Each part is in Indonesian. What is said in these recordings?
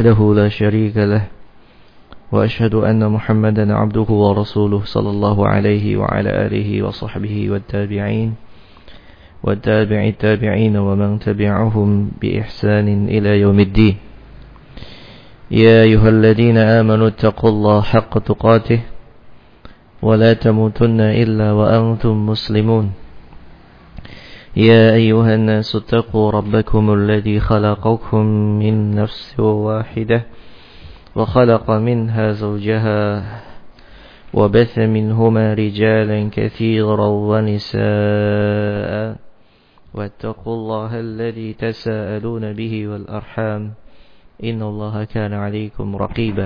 وحده لا شريك له وأشهد أن محمدا عبده ورسوله صلى الله عليه وعلى آله وصحبه والتابعين ومن تبعهم بإحسان إلى يوم الدين. يا أيها الذين آمنوا اتقوا الله حق تقاته ولا تموتن إلا وأنتم مسلمون. يا أيها الناس اتقوا ربكم الذي خلقكم من نفس واحدة وخلق منها زوجها وبث منهما رجالا كثيرا ونساء واتقوا الله الذي تساءلون به والأرحام إن الله كان عليكم رقيبا.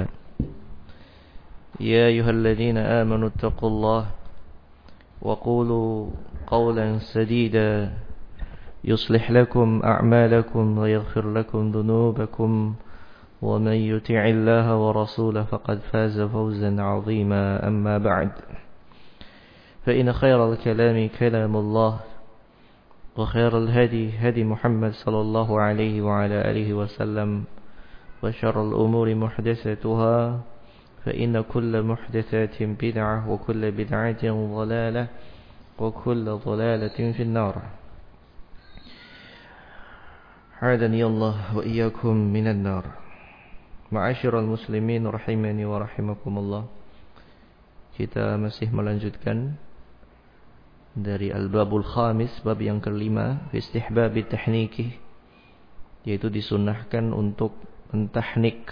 يا أيها الذين آمنوا اتقوا الله وقولوا قولا سديدا يصلح لكم أعمالكم ويغفر لكم ذنوبكم ومن يطع الله ورسوله فقد فاز فوزا عظيما. أما بعد فإن خير الكلام كلام الله وخير الهدي هدي محمد صلى الله عليه وعلى آله وسلم وشر الأمور محدثاتها فإن كل محدثات بدعة وكل بدعة ضلالة وكل ضلالة في النار. أعاذني الله وإياكم من النار. Ma'asyiral muslimin rahimani wa rahimakumullah. Kita masih melanjutkan dari al-babul khamis, bab yang kelima, fi istihbabi tahniki, yaitu disunnahkan untuk mentahnik,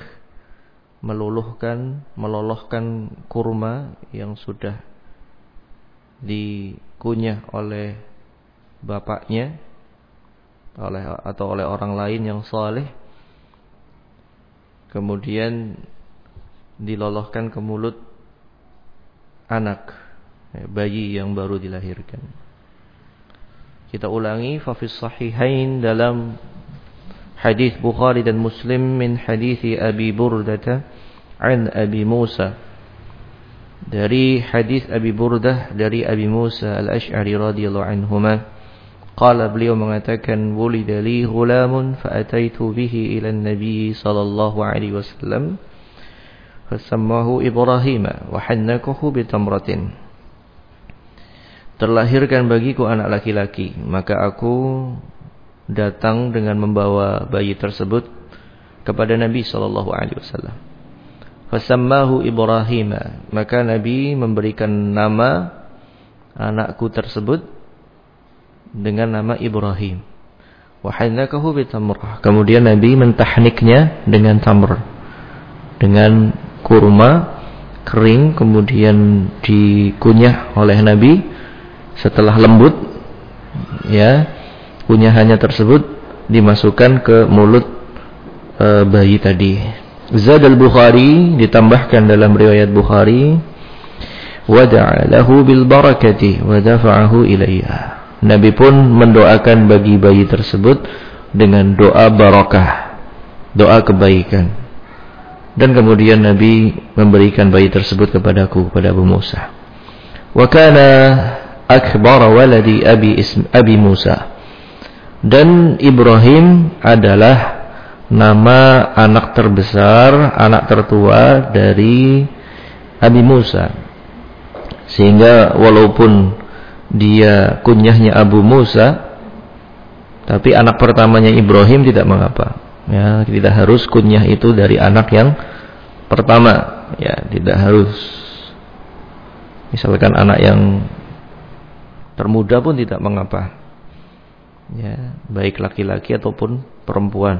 meloloskan kurma yang sudah dikunyah oleh bapaknya atau oleh orang lain yang saleh, kemudian diloloskan ke mulut anak, bayi yang baru dilahirkan. Kita ulangi, fa fi sahihain, dalam hadis Bukhari dan Muslim, min hadis Abi Burdah an Abi Musa, dari hadis Abi Burdah dari Abi Musa al-Ash'ari radhiyallahu anhuma, qala, beliau mengatakan, wulida li ghulamun fa ataitu bihi ila an-nabi sallallahu alaihi wasallam fasammahu Ibrahim wa hannakahu bi tamratin. Terlahirkan bagiku anak laki-laki, maka aku datang dengan membawa bayi tersebut kepada Nabi sallallahu alaihi wasallam. Fasammahu Ibrahim, maka Nabi memberikan nama anakku tersebut dengan nama Ibrahim. Wa hannakahu bi tamrah, kemudian Nabi mentahniknya dengan tamr, dengan kurma kering, kemudian dikunyah oleh Nabi. Setelah lembut, ya, kunyahannya tersebut dimasukkan ke mulut bayi tadi. Zad al-Bukhari, ditambahkan dalam riwayat Bukhari, wada'a lahu bil barakati wa dafa'ahu ilayya. Nabi pun mendoakan bagi bayi tersebut dengan doa barakah, doa kebaikan. Dan kemudian Nabi memberikan bayi tersebut kepadaku, kepada Abu Musa. Wa kana akbar waladi Abi Musa. Dan Ibrahim adalah nama anak terbesar, anak tertua dari Abi Musa. Sehingga walaupun dia kunyahnya Abu Musa, tapi anak pertamanya Ibrahim tidak mengapa. Ya, tidak harus kunyah itu dari anak yang pertama. Ya, tidak harus. Misalkan anak yang termuda pun tidak mengapa. Ya, baik laki-laki ataupun perempuan.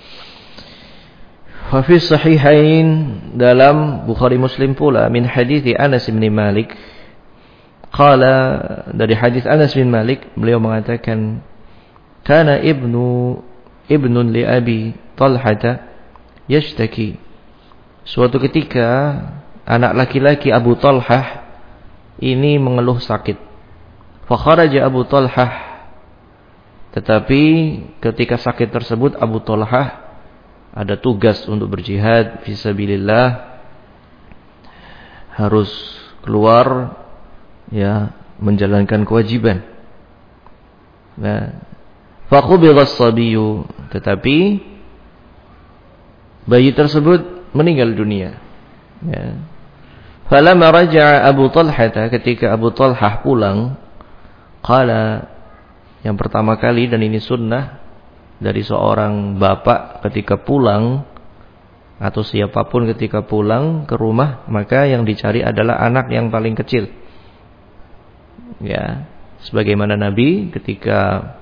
Fa fi sahihain, dalam Bukhari Muslim pula, min hadits Anas bin Malik, qala, dari hadis Anas bin Malik, beliau mengatakan, kana ibnun li Abi Talhata yashtaki. Suatu ketika anak laki-laki Abu Talhah ini mengeluh sakit. Fa kharaja Abu Talhah, tetapi ketika sakit tersebut Abu Talhah ada tugas untuk berjihad fisabilillah, harus keluar, ya, menjalankan kewajiban. Nah, faqubidha as-sabiyyu, tetapi bayi tersebut meninggal dunia. Ya. Falamma raja'a Abu Talhah, ketika Abu Talhah pulang, qala, yang pertama kali, dan ini sunnah dari seorang bapak ketika pulang atau siapapun ketika pulang ke rumah, maka yang dicari adalah anak yang paling kecil. Ya, sebagaimana Nabi ketika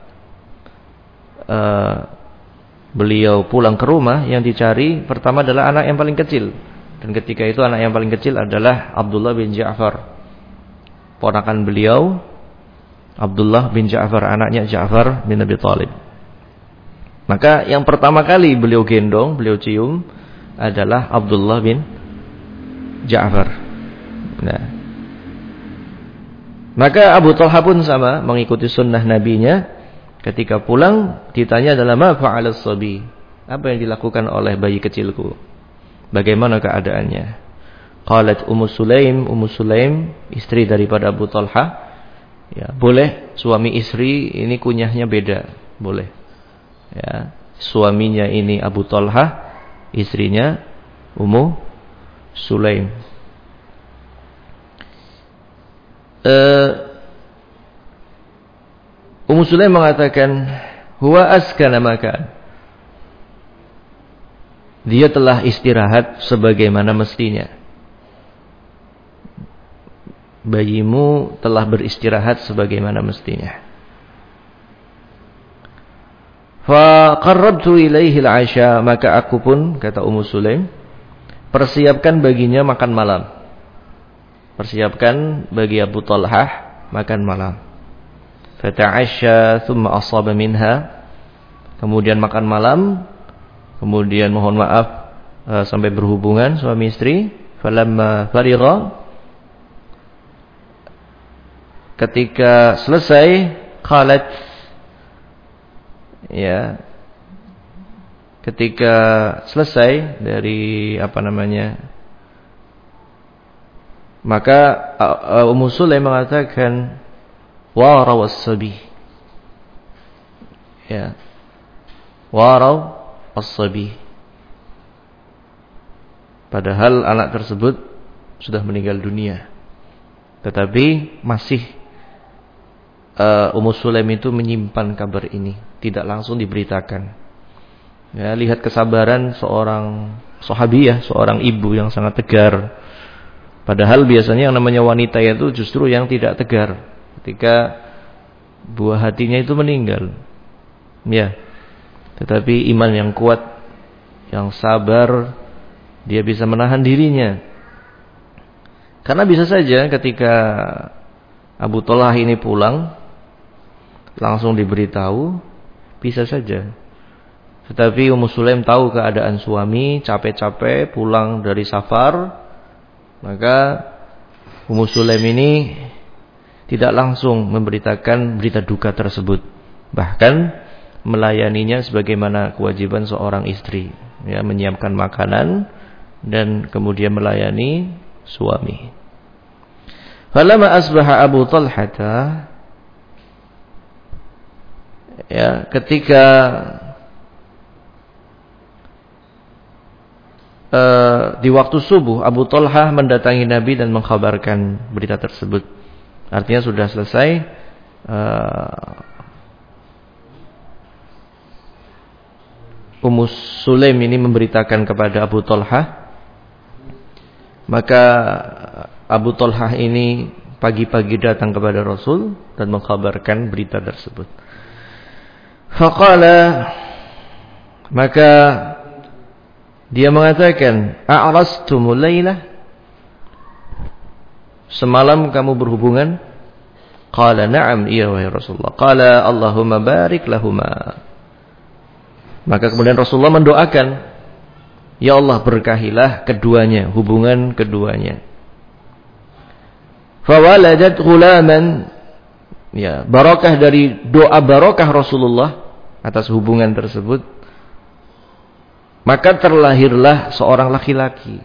beliau pulang ke rumah, yang dicari pertama adalah anak yang paling kecil. Dan ketika itu anak yang paling kecil adalah Abdullah bin Ja'far, ponakan beliau. Abdullah bin Ja'far, anaknya Ja'far bin Abi Thalib. Maka yang pertama kali beliau gendong, beliau cium adalah Abdullah bin Ja'far. Nah, maka Abu Talha pun sama, mengikuti sunnah nabinya. Ketika pulang ditanya adalah ma fa'ala as-sabi, apa yang dilakukan oleh bayi kecilku, bagaimana keadaannya. Qalat Ummu Sulaim, istri daripada Abu Talha. Ya, boleh suami istri ini kunyahnya beda, boleh. Ya, suaminya ini Abu Talha, istrinya Ummu Sulaim. Ummu Sulaim mengatakan, huwa askana makan. Dia telah istirahat sebagaimana mestinya. Bayimu telah beristirahat sebagaimana mestinya. Fa qarrabtu ilaihi al-'asha, maka aku pun, kata Ummu Sulaim, persiapkan baginya makan malam. Persiapkan bagi Abu Talhah makan malam. Fata'asha thumma asaba minha, kemudian makan malam, kemudian mohon maaf sampai berhubungan suami istri. Falamma farigha, ketika selesai, qalat, ya, ketika selesai dari maka Ummu Sulaim mengatakan waraw as-sabi, ya, waraw as-sabi, padahal anak tersebut sudah meninggal dunia, tetapi masih Ummu Sulaim itu menyimpan kabar ini, tidak langsung diberitakan. Ya, lihat kesabaran seorang sahabiyah, seorang ibu yang sangat tegar. Padahal biasanya yang namanya wanita itu justru yang tidak tegar ketika buah hatinya itu meninggal. Ya. Tetapi iman yang kuat, yang sabar, dia bisa menahan dirinya. Karena bisa saja ketika Abu Talhah ini pulang langsung diberitahu, bisa saja. Tetapi Ummu Sulaim tahu keadaan suami, capek-capek pulang dari safar, maka Ummu Sulaim ini tidak langsung memberitakan berita duka tersebut, bahkan melayaninya sebagaimana kewajiban seorang istri, ya, menyiapkan makanan dan kemudian melayani suami. Falamma asbaha Abu Talhah, ya, ketika di waktu subuh Abu Talhah mendatangi Nabi dan mengkhabarkan berita tersebut. Artinya sudah selesai Ummu Sulaim ini memberitakan kepada Abu Talhah. Maka Abu Talhah ini pagi-pagi datang kepada Rasul dan mengkhabarkan berita tersebut. Faqala, maka dia mengatakan, a'rastumul lailah, semalam kamu berhubungan? Qala na'am, iya wahai Rasulullah. Qala Allahumma barik lahuma. Maka kemudian Rasulullah mendoakan, ya Allah berkahilah keduanya, hubungan keduanya. Fawaladat ghulaman, ya, barakah dari doa barakah Rasulullah atas hubungan tersebut, maka terlahirlah seorang laki-laki.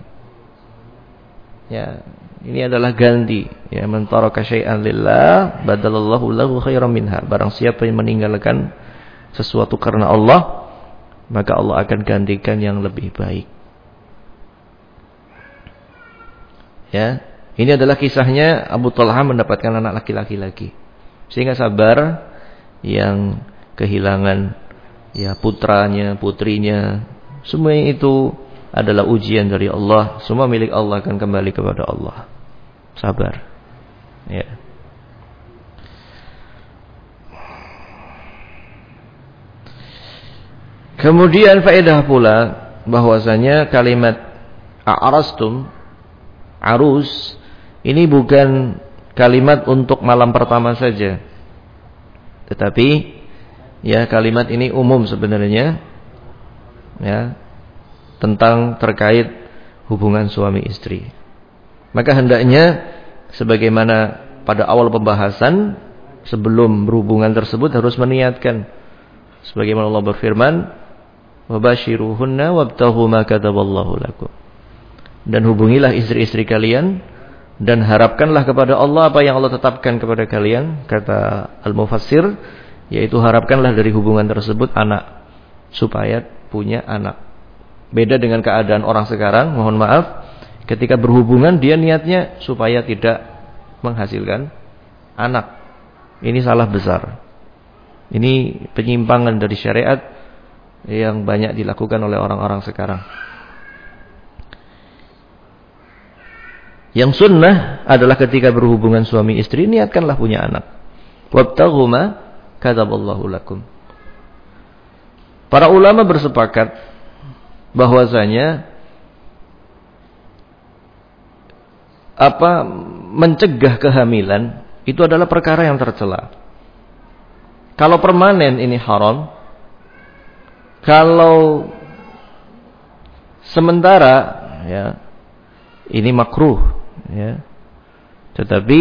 Ya, ini adalah ganti, ya, man taraka syai'an lillah badalallahu lahu khairan minha. Barang siapa yang meninggalkan sesuatu karena Allah, maka Allah akan gantikan yang lebih baik. Ya, ini adalah kisahnya Abu Talha mendapatkan anak laki-laki lagi. Sehingga sabar yang kehilangan ya putranya, putrinya, semuanya itu adalah ujian dari Allah. Semua milik Allah akan kembali kepada Allah. Sabar. Ya. Kemudian faedah pula bahwasanya kalimat a'rastum, arus, ini bukan kalimat untuk malam pertama saja. Tetapi ya kalimat ini umum sebenarnya. Ya. Tentang terkait hubungan suami istri. Maka hendaknya sebagaimana pada awal pembahasan, sebelum berhubungan tersebut harus meniatkan. Sebagaimana Allah berfirman, wabashiruhunna wabtaghu ma kataballahu lakum. Dan hubungilah istri-istri kalian dan harapkanlah kepada Allah apa yang Allah tetapkan kepada kalian, kata Al-Mufassir, yaitu harapkanlah dari hubungan tersebut anak, supaya punya anak. Beda dengan keadaan orang sekarang, mohon maaf, ketika berhubungan dia niatnya supaya tidak menghasilkan anak. Ini salah besar. Ini penyimpangan dari syariat yang banyak dilakukan oleh orang-orang sekarang. Yang sunnah adalah ketika berhubungan suami istri, niatkanlah punya anak. Wabtaghu ma kataballahu lakum. Para ulama bersepakat bahwasanya mencegah kehamilan itu adalah perkara yang tercela. Kalau permanen ini haram, kalau sementara ya ini makruh ya. Tetapi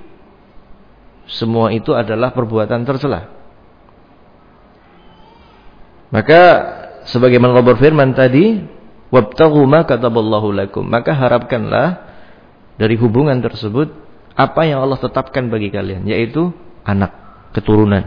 semua itu adalah perbuatan tercela. Maka sebagaimana Allah berfirman tadi, wabtaghu ma kataballahu lakum, maka harapkanlah dari hubungan tersebut apa yang Allah tetapkan bagi kalian, yaitu anak, keturunan.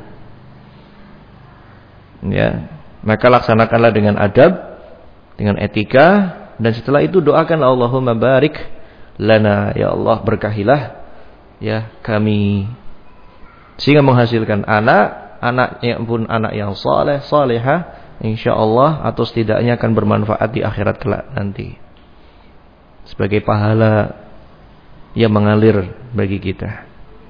Ya, maka laksanakanlah dengan adab, dengan etika, dan setelah itu doakanlah Allahumma barik lana, ya Allah berkahilah ya kami, sehingga menghasilkan anaknya pun anak yang saleh, salihah, insyaallah, atau setidaknya akan bermanfaat di akhirat kelak nanti sebagai pahala yang mengalir bagi kita.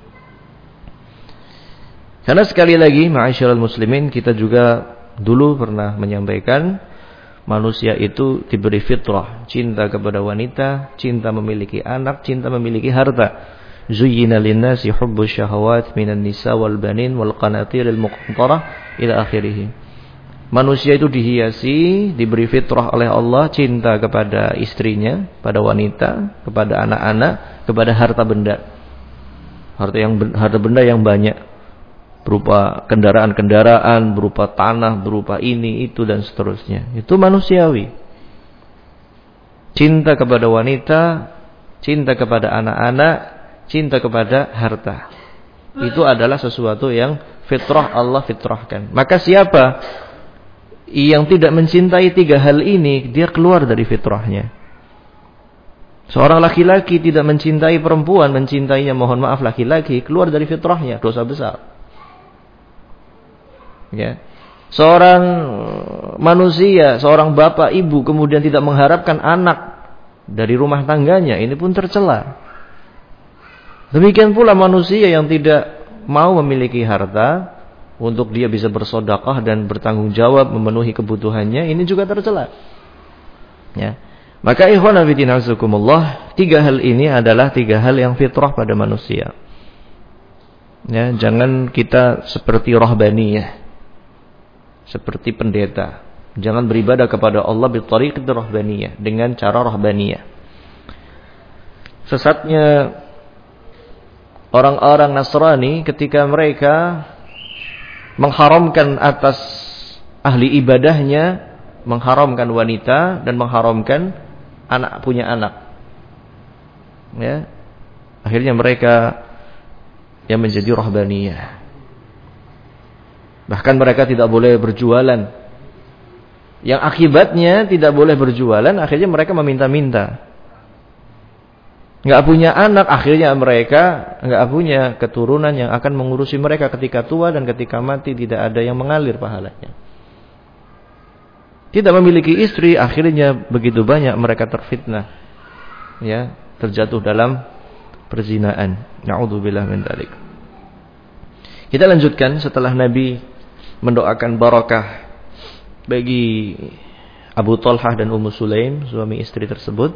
Karena sekali lagi ma'asyiral muslimin, kita juga dulu pernah menyampaikan manusia itu diberi fitrah, cinta kepada wanita, cinta memiliki anak, cinta memiliki harta. Zuyyina lin-nasi hubbus syahawat minan nisa wal banin wal qanatiril muqantarah ila akhirih. Manusia itu dihiasi, diberi fitrah oleh Allah, cinta kepada istrinya, pada wanita, kepada anak-anak, kepada harta benda. Harta benda yang banyak, berupa kendaraan-kendaraan, berupa tanah, berupa ini, itu dan seterusnya. Itu manusiawi. Cinta kepada wanita, cinta kepada anak-anak, cinta kepada harta. Itu adalah sesuatu yang fitrah Allah fitrahkan. Maka siapa yang tidak mencintai tiga hal ini, dia keluar dari fitrahnya. Seorang laki-laki tidak mencintai perempuan, mencintainya, mohon maaf, laki-laki, keluar dari fitrahnya, dosa besar. Ya. Seorang manusia, seorang bapak, ibu, kemudian tidak mengharapkan anak dari rumah tangganya, ini pun tercela. Demikian pula manusia yang tidak mau memiliki harta untuk dia bisa bersedekah dan bertanggung jawab memenuhi kebutuhannya, ini juga tercela. Ya. Maka ikhwan fillah azakumullah, tiga hal ini adalah tiga hal yang fitrah pada manusia. Ya, jangan kita seperti rahbaniyah, seperti pendeta. Jangan beribadah kepada Allah bitariqat rahbaniyah, dengan cara rahbaniyah. Sesatnya orang-orang Nasrani ketika mereka mengharamkan atas ahli ibadahnya, mengharamkan wanita dan mengharamkan anak punya anak. Ya. Akhirnya mereka yang menjadi rahbaniyah. Bahkan mereka tidak boleh berjualan. Yang akibatnya tidak boleh berjualan, akhirnya mereka meminta-minta. Nggak punya anak, akhirnya mereka nggak punya keturunan yang akan mengurusi mereka ketika tua, dan ketika mati tidak ada yang mengalir pahalanya. Tidak memiliki istri, akhirnya begitu banyak mereka terfitnah, ya, terjatuh dalam perzinaan. Na'udzubillah min dzalik. Kita lanjutkan setelah Nabi mendoakan barakah bagi Abu Talhah dan Ummu Sulaim, suami istri tersebut,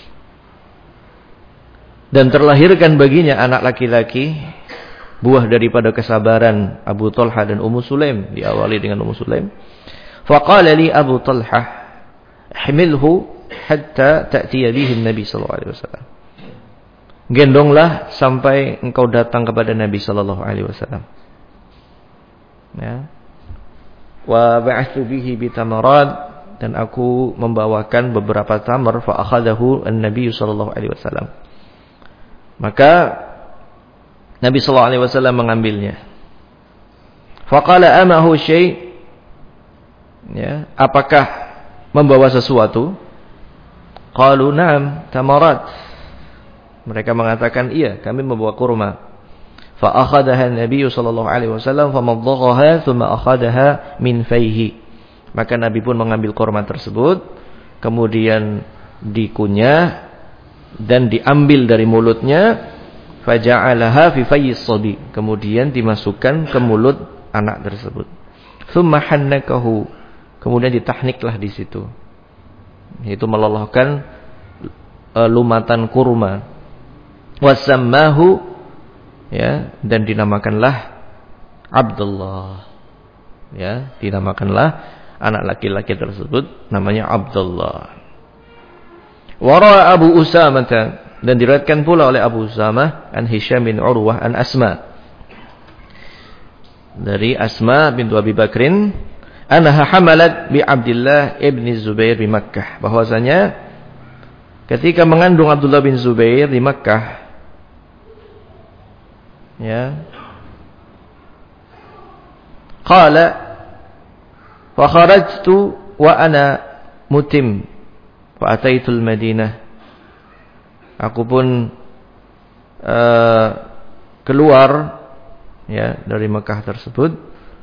dan terlahirkan baginya anak laki-laki, buah daripada kesabaran Abu Talhah dan Ummu Sulaim, diawali dengan Ummu Sulaim. Faqala li Abu Talhah, "Ihmilhu hatta ta'tiya bihi Nabi sallallahu alaihi wasallam." Gendonglah sampai engkau datang kepada Nabi sallallahu alaihi wasallam. Ya. Wa ba'athu bihi bitamarat, dan aku membawakan beberapa tamar, fa akhadahu an-nabiy sallallahu alaihi wasallam. Maka Nabi sallallahu alaihi wasallam mengambilnya. Fa qala amahu syai', ya, apakah membawa sesuatu? Qalu na'am tamarat. Mereka mengatakan iya, kami membawa kurma. Fa akhadaha an-nabiy sallallahu alaihi wasallam fa madaghaha thumma akhadaha min fayhi. Maka Nabi pun mengambil kurma tersebut, kemudian dikunyah dan diambil dari mulutnya, faja'alaha fi fayyis sabi, kemudian dimasukkan ke mulut anak tersebut. Thumma hannakahu, kemudian ditahniklah di situ, yaitu meloloskan lumatan kurma. Wasammahu, ya, dan dinamakanlah Abdullah, ya, dinamakanlah anak laki-laki tersebut namanya Abdullah. Wara Abu Usamah, dan diriwayatkan pula oleh Abu Usamah an Hisham bin Urwah an Asma, dari Asma bintu Abi Bakrin, anha hamalat bi Abdullah ibn Zubair di Makkah, bahwasanya ketika mengandung Abdullah bin Zubair di Makkah, ya, qala fa kharajtu wa ana mutim fa ataitul Madinah. Aku pun keluar, ya, dari Mekah tersebut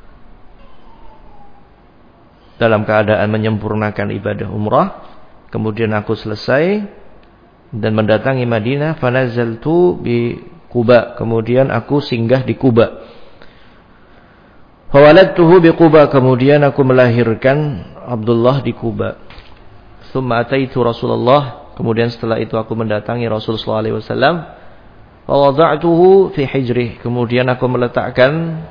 dalam keadaan menyempurnakan ibadah umrah. Kemudian aku selesai dan mendatangi Madinah, fanazaltu bi Quba, kemudian aku singgah di Quba. Fawaladtuhu bi Quba, kemudian aku melahirkan Abdullah di Quba. Tsumma ataitu Rasulullah, kemudian setelah itu aku mendatangi Rasul sallallahu alaihi wasallam. Fa wada'tuhu fi hijrih, kemudian aku meletakkan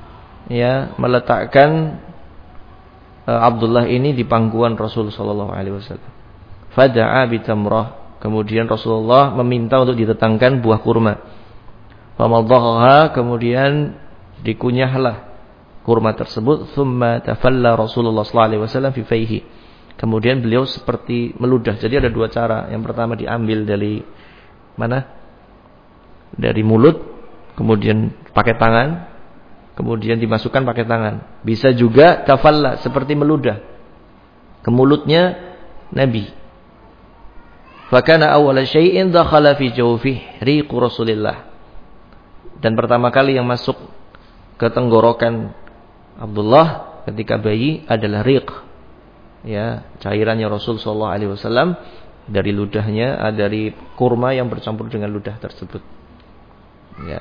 Abdullah ini di pangkuan Rasul sallallahu alaihi wasallam. Fada'a bi tamrah, kemudian Rasulullah meminta untuk ditetangkan buah kurma. Famadaghaha, kemudian dikunyahlah kurma tersebut. Tsumma tafalla Rasulullah sallallahu alaihi wasallam fi fayhi, kemudian beliau seperti meludah. Jadi ada dua cara. Yang pertama diambil dari mana? Dari mulut, kemudian pakai tangan, kemudian dimasukkan pakai tangan. Bisa juga tafalla, seperti meludah ke mulutnya Nabi. Fakana awwala syai'in dakhala fi jawfihi riqu Rasulillah, dan pertama kali yang masuk ke tenggorokan Abdullah ketika bayi adalah riq, ya, cairannya Rasul sallallahu alaihi wasallam dari ludahnya, dari kurma yang bercampur dengan ludah tersebut, ya.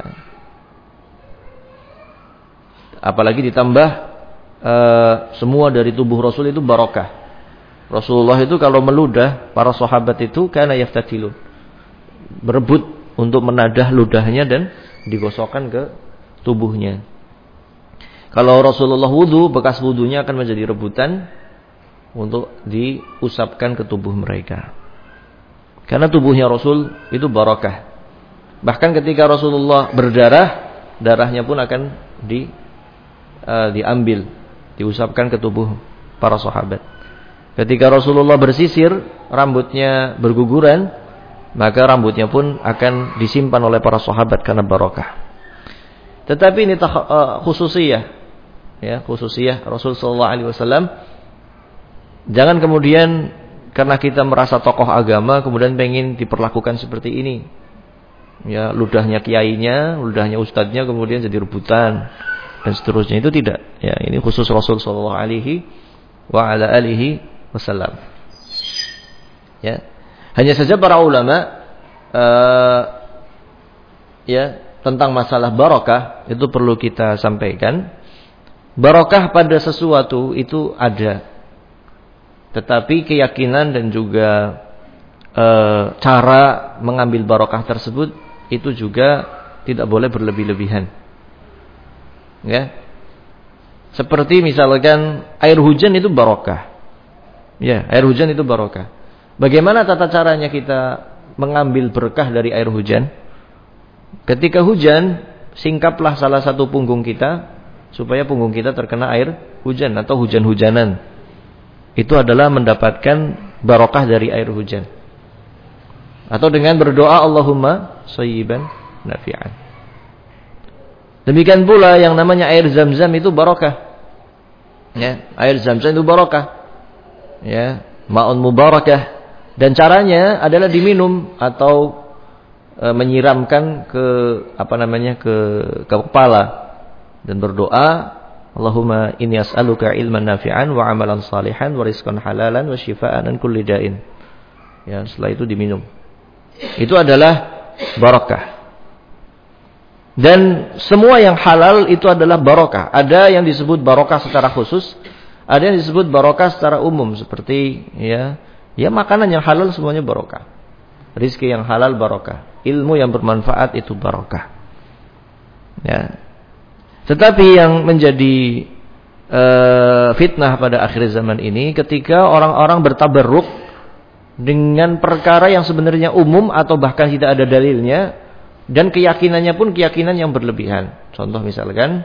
Apalagi ditambah semua dari tubuh Rasul itu barokah. Rasulullah itu kalau meludah, para sahabat itu kana yaftatilun, berebut untuk menadah ludahnya dan digosokkan ke tubuhnya. Kalau Rasulullah wudu, bekas wudunya akan menjadi rebutan untuk diusapkan ke tubuh mereka. Karena tubuhnya Rasul itu barakah. Bahkan ketika Rasulullah berdarah, darahnya pun akan diambil, diusapkan ke tubuh para sahabat. Ketika Rasulullah bersisir, rambutnya berguguran, maka rambutnya pun akan disimpan oleh para sahabat karena barakah. Tetapi ini khususiyah, ya, khususiyah Rasul sallallahu alaihi wasallam Jangan kemudian karena kita merasa tokoh agama kemudian pengen diperlakukan seperti ini. Ya, ludahnya kiainya, ludahnya ustadznya kemudian jadi rebutan dan seterusnya. Itu tidak. Ya, ini khusus Rasul sallallahu alaihi wasallam. Ya. Hanya saja para ulama ya, tentang masalah barokah itu perlu kita sampaikan. Barokah pada sesuatu itu ada. Tetapi keyakinan dan juga cara mengambil barokah tersebut itu juga tidak boleh berlebih-lebihan. Ya. Seperti misalkan air hujan itu barokah. Ya, air hujan itu barokah. Bagaimana tata caranya kita mengambil berkah dari air hujan? Ketika hujan, singkaplah salah satu punggung kita supaya punggung kita terkena air hujan atau hujan-hujanan. Itu adalah mendapatkan barokah dari air hujan. Atau dengan berdoa Allahumma shayyiban nafi'an. Demikian pula yang namanya air Zam-Zam itu barokah. Ya, air Zam-Zam itu barokah. Ya, ma'un mubarakah. Dan caranya adalah diminum atau menyiramkan ke ke kepala dan berdoa Allahumma inni as'aluka ilman nafi'an wa amalan salihan wa rizqan halalan wa shifaan an kulli da'in. Ya, setelah itu diminum. Itu adalah barakah. Dan semua yang halal itu adalah barakah. Ada yang disebut barakah secara khusus, ada yang disebut barakah secara umum seperti ya makanan yang halal semuanya barakah. Rizki yang halal barakah. Ilmu yang bermanfaat itu barakah. Ya. Tetapi yang menjadi fitnah pada akhir zaman ini ketika orang-orang bertabarruk dengan perkara yang sebenarnya umum atau bahkan tidak ada dalilnya dan keyakinannya pun keyakinan yang berlebihan. Contoh misalkan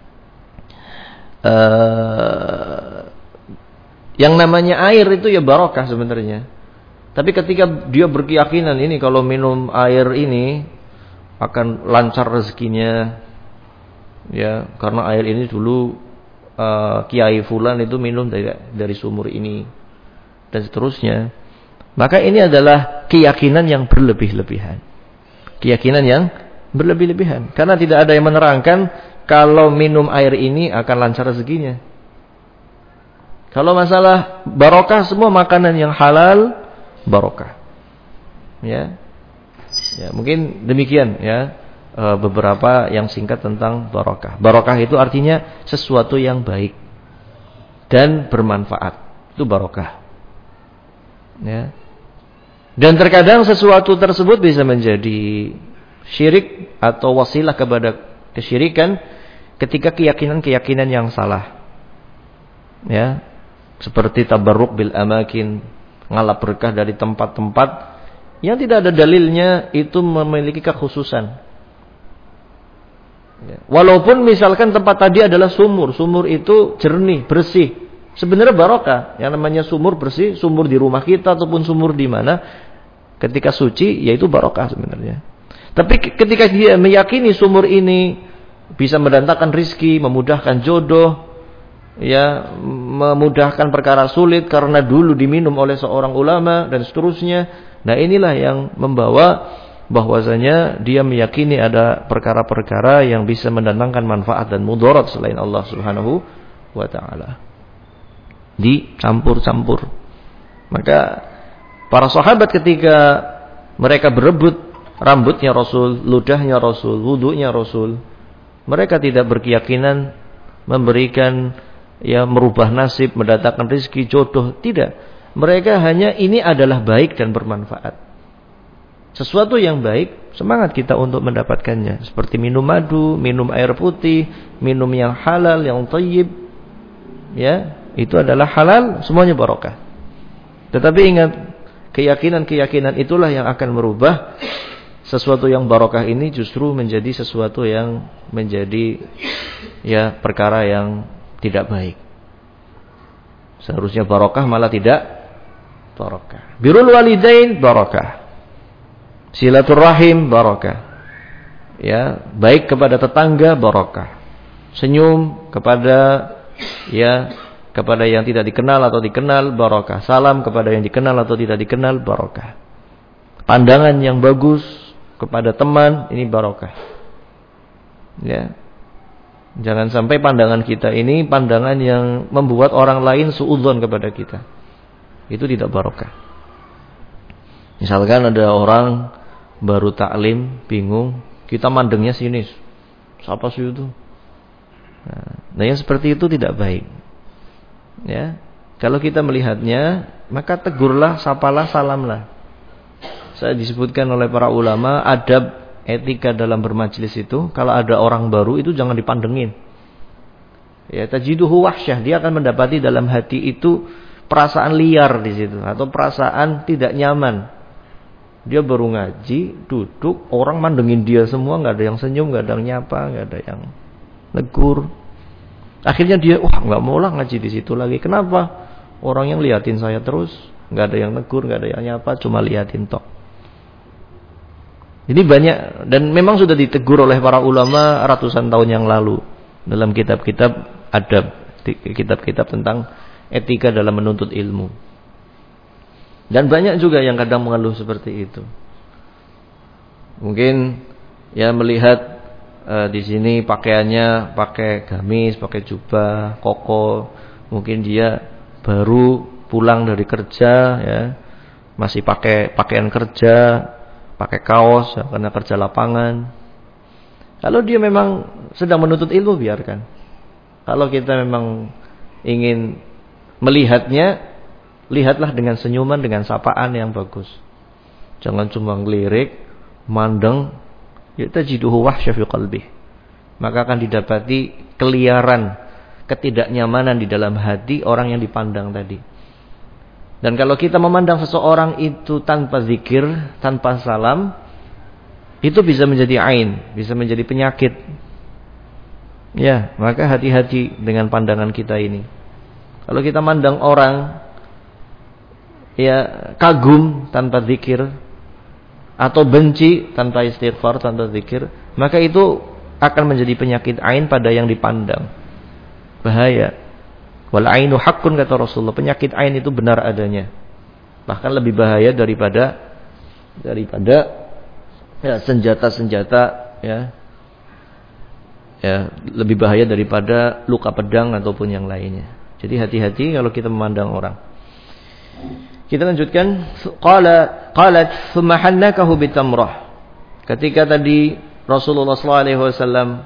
yang namanya air itu ya barokah sebenarnya. Tapi ketika dia berkeyakinan ini kalau minum air ini akan lancar rezekinya. Ya, karena air ini dulu Kiai Fulan itu minum dari sumur ini dan seterusnya. Maka ini adalah keyakinan yang berlebih-lebihan. Keyakinan yang berlebih-lebihan. Karena tidak ada yang menerangkan kalau minum air ini akan lancar rezekinya. Kalau masalah barokah, semua makanan yang halal barokah. Ya, mungkin demikian ya. Beberapa yang singkat tentang barokah. Barokah itu artinya sesuatu yang baik dan bermanfaat. Itu barokah. Ya. Dan terkadang sesuatu tersebut bisa menjadi syirik atau wasilah kepada kesyirikan ketika keyakinan-keyakinan yang salah. Ya. Seperti tabarruk bil amakin, ngalap berkah dari tempat-tempat yang tidak ada dalilnya itu memiliki kekhususan. Walaupun misalkan tempat tadi adalah sumur itu jernih, bersih. Sebenarnya barokah. Yang namanya sumur bersih, sumur di rumah kita ataupun sumur di mana ketika suci, yaitu barokah sebenarnya. Tapi ketika dia meyakini sumur ini bisa mendatangkan rizki, memudahkan jodoh, ya, memudahkan perkara sulit karena dulu diminum oleh seorang ulama dan seterusnya. Nah, inilah yang membawa bahwasanya dia meyakini ada perkara-perkara yang bisa mendatangkan manfaat dan mudarat selain Allah Subhanahu wa taala. Dicampur-campur. Maka para sahabat ketika mereka berebut rambutnya Rasul, ludahnya Rasul, wudunya Rasul, mereka tidak berkeyakinan memberikan merubah nasib, mendatangkan rezeki, jodoh, tidak. Mereka hanya ini adalah baik dan bermanfaat. Sesuatu yang baik, semangat kita untuk mendapatkannya. Seperti minum madu, minum air putih, minum yang halal, yang thayyib. Ya, itu adalah halal, semuanya barokah. Tetapi ingat, keyakinan-keyakinan itulah yang akan merubah sesuatu yang barokah ini justru menjadi sesuatu yang menjadi perkara yang tidak baik. Seharusnya barokah malah tidak barokah. Birrul walidain barokah. Silaturahim barokah. Ya, baik kepada tetangga barokah. Senyum kepada kepada yang tidak dikenal atau dikenal, barokah. Salam kepada yang dikenal atau tidak dikenal, barokah. Pandangan yang bagus kepada teman, ini barokah. Ya. Jangan sampai pandangan kita ini pandangan yang membuat orang lain suudzon kepada kita. Itu tidak barokah. Misalkan ada orang baru taklim, bingung, kita mandengnya sinis. Siapa sih itu? Nah, yang seperti itu tidak baik. Ya, kalau kita melihatnya, maka tegurlah, sapalah, salamlah. Saya disebutkan oleh para ulama, adab etika dalam bermajlis itu, kalau ada orang baru itu jangan dipandengin. Ya, tajiduhu wahsyah, dia akan mendapati dalam hati itu perasaan liar di situ atau perasaan tidak nyaman. Dia baru ngaji, duduk, orang mandengin dia semua, nggak ada yang senyum, nggak ada yang nyapa, nggak ada yang negur. Akhirnya dia, nggak mau lah ngaji di situ lagi. Kenapa? Orang yang liatin saya terus, nggak ada yang negur, nggak ada yang nyapa, cuma liatin tok. Ini banyak dan memang sudah ditegur oleh para ulama ratusan tahun yang lalu dalam kitab-kitab adab, kitab-kitab tentang etika dalam menuntut ilmu. Dan banyak juga yang kadang mengeluh seperti itu. Mungkin ya melihat di sini pakaiannya pakai gamis, pakai jubah, koko. Mungkin dia baru pulang dari kerja, ya, masih pakai pakaian kerja, pakai kaos ya, karena kerja lapangan. Kalau dia memang sedang menuntut ilmu, biarkan. Kalau kita memang ingin melihatnya, lihatlah dengan senyuman, dengan sapaan yang bagus. Jangan cuma ngelirik, mandeng. Tajiduhu wahsyah fi qalbih. Maka akan didapati keliaran, ketidaknyamanan di dalam hati orang yang dipandang tadi. Dan kalau kita memandang seseorang itu tanpa zikir, tanpa salam, itu bisa menjadi ain, bisa menjadi penyakit. Ya, maka hati-hati dengan pandangan kita ini. Kalau kita mandang orang ya kagum tanpa zikir, atau benci tanpa istighfar, tanpa zikir, maka itu akan menjadi penyakit ain pada yang dipandang. Bahaya. Wal ainu haqqun, kata Rasulullah. Penyakit ain itu benar adanya. Bahkan lebih bahaya daripada ya, senjata-senjata ya. Ya, lebih bahaya daripada luka pedang ataupun yang lainnya. Jadi hati-hati kalau kita memandang orang. Kita lanjutkan. Qalat thumma hannakahu bitamrah. Ketika tadi Rasulullah SAW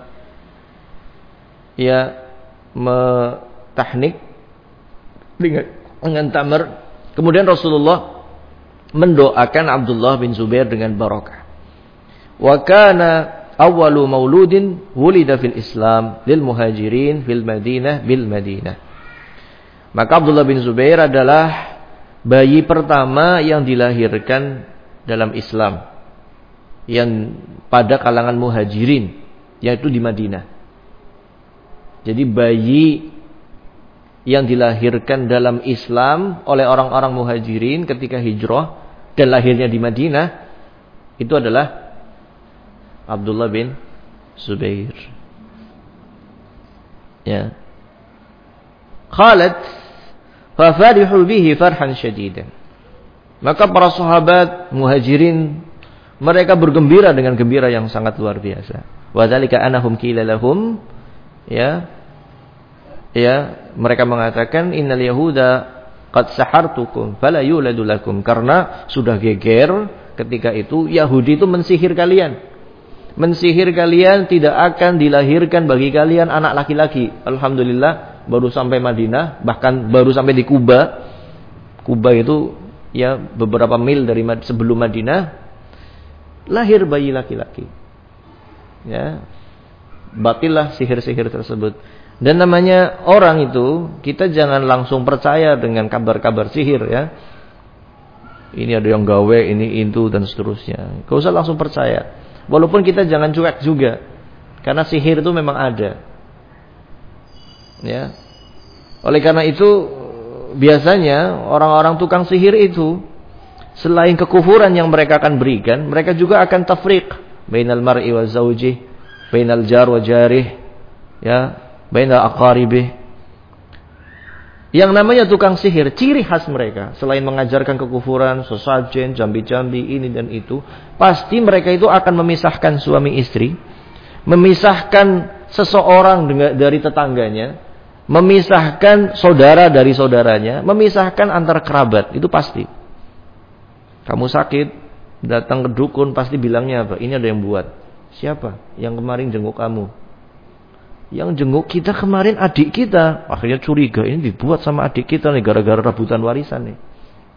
ya tahnik dengan tamar, kemudian Rasulullah mendoakan Abdullah bin Zubair dengan barakah. Wa kana awwalu mauludin wulida fil Islam lil muhajirin fil Madinah bil Madinah. Maka Abdullah bin Zubair adalah bayi pertama yang dilahirkan dalam Islam yang pada kalangan muhajirin, yaitu di Madinah. Jadi bayi yang dilahirkan dalam Islam oleh orang-orang muhajirin ketika hijrah dan lahirnya di Madinah, itu adalah Abdullah bin Zubair. Ya. Khalat fafarihu bihi farhan syadidan. Maka para sahabat muhajirin mereka bergembira dengan gembira yang sangat luar biasa. Wa dzalika annahum qila lahum, ya mereka mengatakan innal yahuda qad sahartukum fala yuladu lakum, karena sudah geger ketika itu Yahudi itu mensihir kalian. Mensihir kalian, tidak akan dilahirkan bagi kalian anak laki-laki. Alhamdulillah baru sampai Madinah, bahkan baru sampai di Kuba. Kuba itu ya beberapa mil dari sebelum Madinah, lahir bayi laki-laki. Ya. Batillah sihir-sihir tersebut. Dan namanya orang itu, kita jangan langsung percaya dengan kabar-kabar sihir ya. Ini ada yang gawe, ini itu dan seterusnya. Gak usah langsung percaya. Walaupun kita jangan cuek juga, karena sihir itu memang ada. Ya. Oleh karena itu biasanya orang-orang tukang sihir itu selain kekufuran yang mereka akan berikan, mereka juga akan tafriq bainal mar'i wa zawjih, bainal jar wa jarih, ya, bainal aqaribih. Yang namanya tukang sihir, ciri khas mereka, selain mengajarkan kekufuran, sesajen, jambi-jambi, ini dan itu, pasti mereka itu akan memisahkan suami istri, memisahkan seseorang dari tetangganya, memisahkan saudara dari saudaranya, memisahkan antar kerabat, itu pasti. Kamu sakit, datang ke dukun, pasti bilangnya apa? Ini ada yang buat. Siapa? Yang kemarin jenguk kamu. Yang jenguk kita kemarin adik kita. Akhirnya curiga, ini dibuat sama adik kita nih, gara-gara rebutan warisan nih.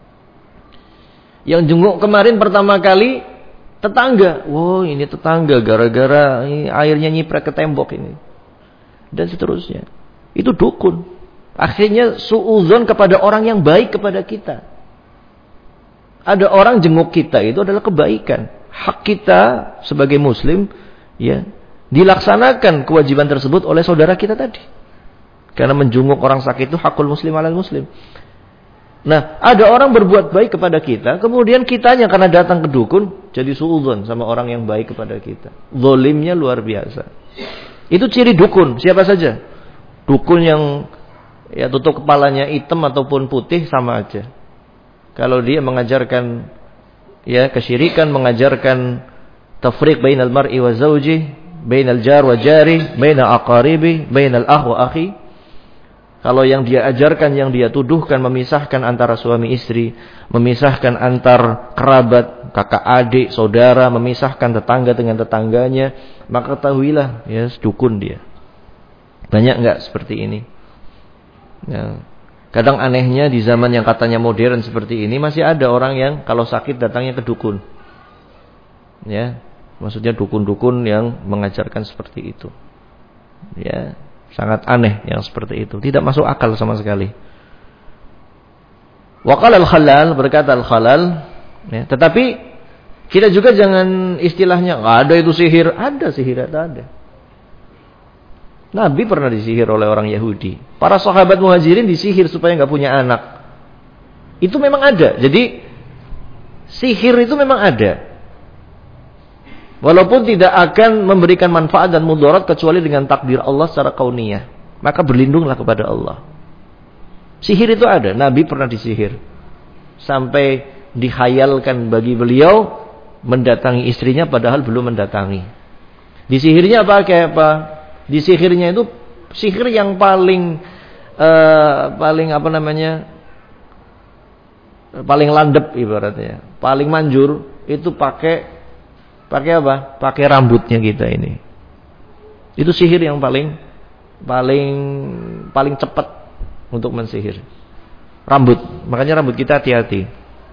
Yang jenguk kemarin pertama kali tetangga. Wow, ini tetangga, gara-gara ini airnya nyiprek ke tembok ini. Dan seterusnya. Itu dukun. Akhirnya suudzon kepada orang yang baik kepada kita. Ada orang jenguk kita, itu adalah kebaikan. Hak kita sebagai muslim, ya, dilaksanakan kewajiban tersebut oleh saudara kita tadi. Karena menjenguk orang sakit itu hakul muslim alal muslim. Nah, ada orang berbuat baik kepada kita, kemudian kitanya karena datang ke dukun jadi suudzon sama orang yang baik kepada kita. Zalimnya luar biasa. Itu ciri dukun, siapa saja. Dukun yang ya tutup kepalanya hitam ataupun putih sama aja. Kalau dia mengajarkan ya kesyirikan, mengajarkan tafriq bainal mar'i wa zawji, bainal jar wa jari, bainal aqaribi, bainal akh wa akhi. Kalau yang dia ajarkan, yang dia tuduhkan memisahkan antara suami istri, memisahkan antar kerabat, kakak adik, saudara, memisahkan tetangga dengan tetangganya, maka ketahuilah ya dukun dia. Banyak enggak seperti ini? Ya. Kadang anehnya di zaman yang katanya modern seperti ini masih ada orang yang kalau sakit datangnya ke dukun. Ya. Maksudnya dukun-dukun yang mengajarkan seperti itu. Ya, sangat aneh yang seperti itu. Tidak masuk akal sama sekali. Wa qala al-Khalal, berkata al-Khalal, ya, tetapi kita juga jangan istilahnya enggak ada itu sihir. Ada sihir, ada. Nabi pernah disihir oleh orang Yahudi. Para sahabat Muhajirin disihir supaya enggak punya anak. Itu memang ada. Jadi sihir itu memang ada. Walaupun tidak akan memberikan manfaat dan mudarat kecuali dengan takdir Allah secara kauniyah. Maka berlindunglah kepada Allah. Sihir itu ada. Nabi pernah disihir. Sampai dihayalkan bagi beliau mendatangi istrinya padahal belum mendatangi. Disihirnya apa? Kayak apa? Disihirnya itu sihir yang paling paling landep ibaratnya. Paling manjur itu pakai apa? Pakai rambutnya kita ini. Itu sihir yang paling cepat untuk mensihir. Rambut. Makanya rambut kita hati-hati.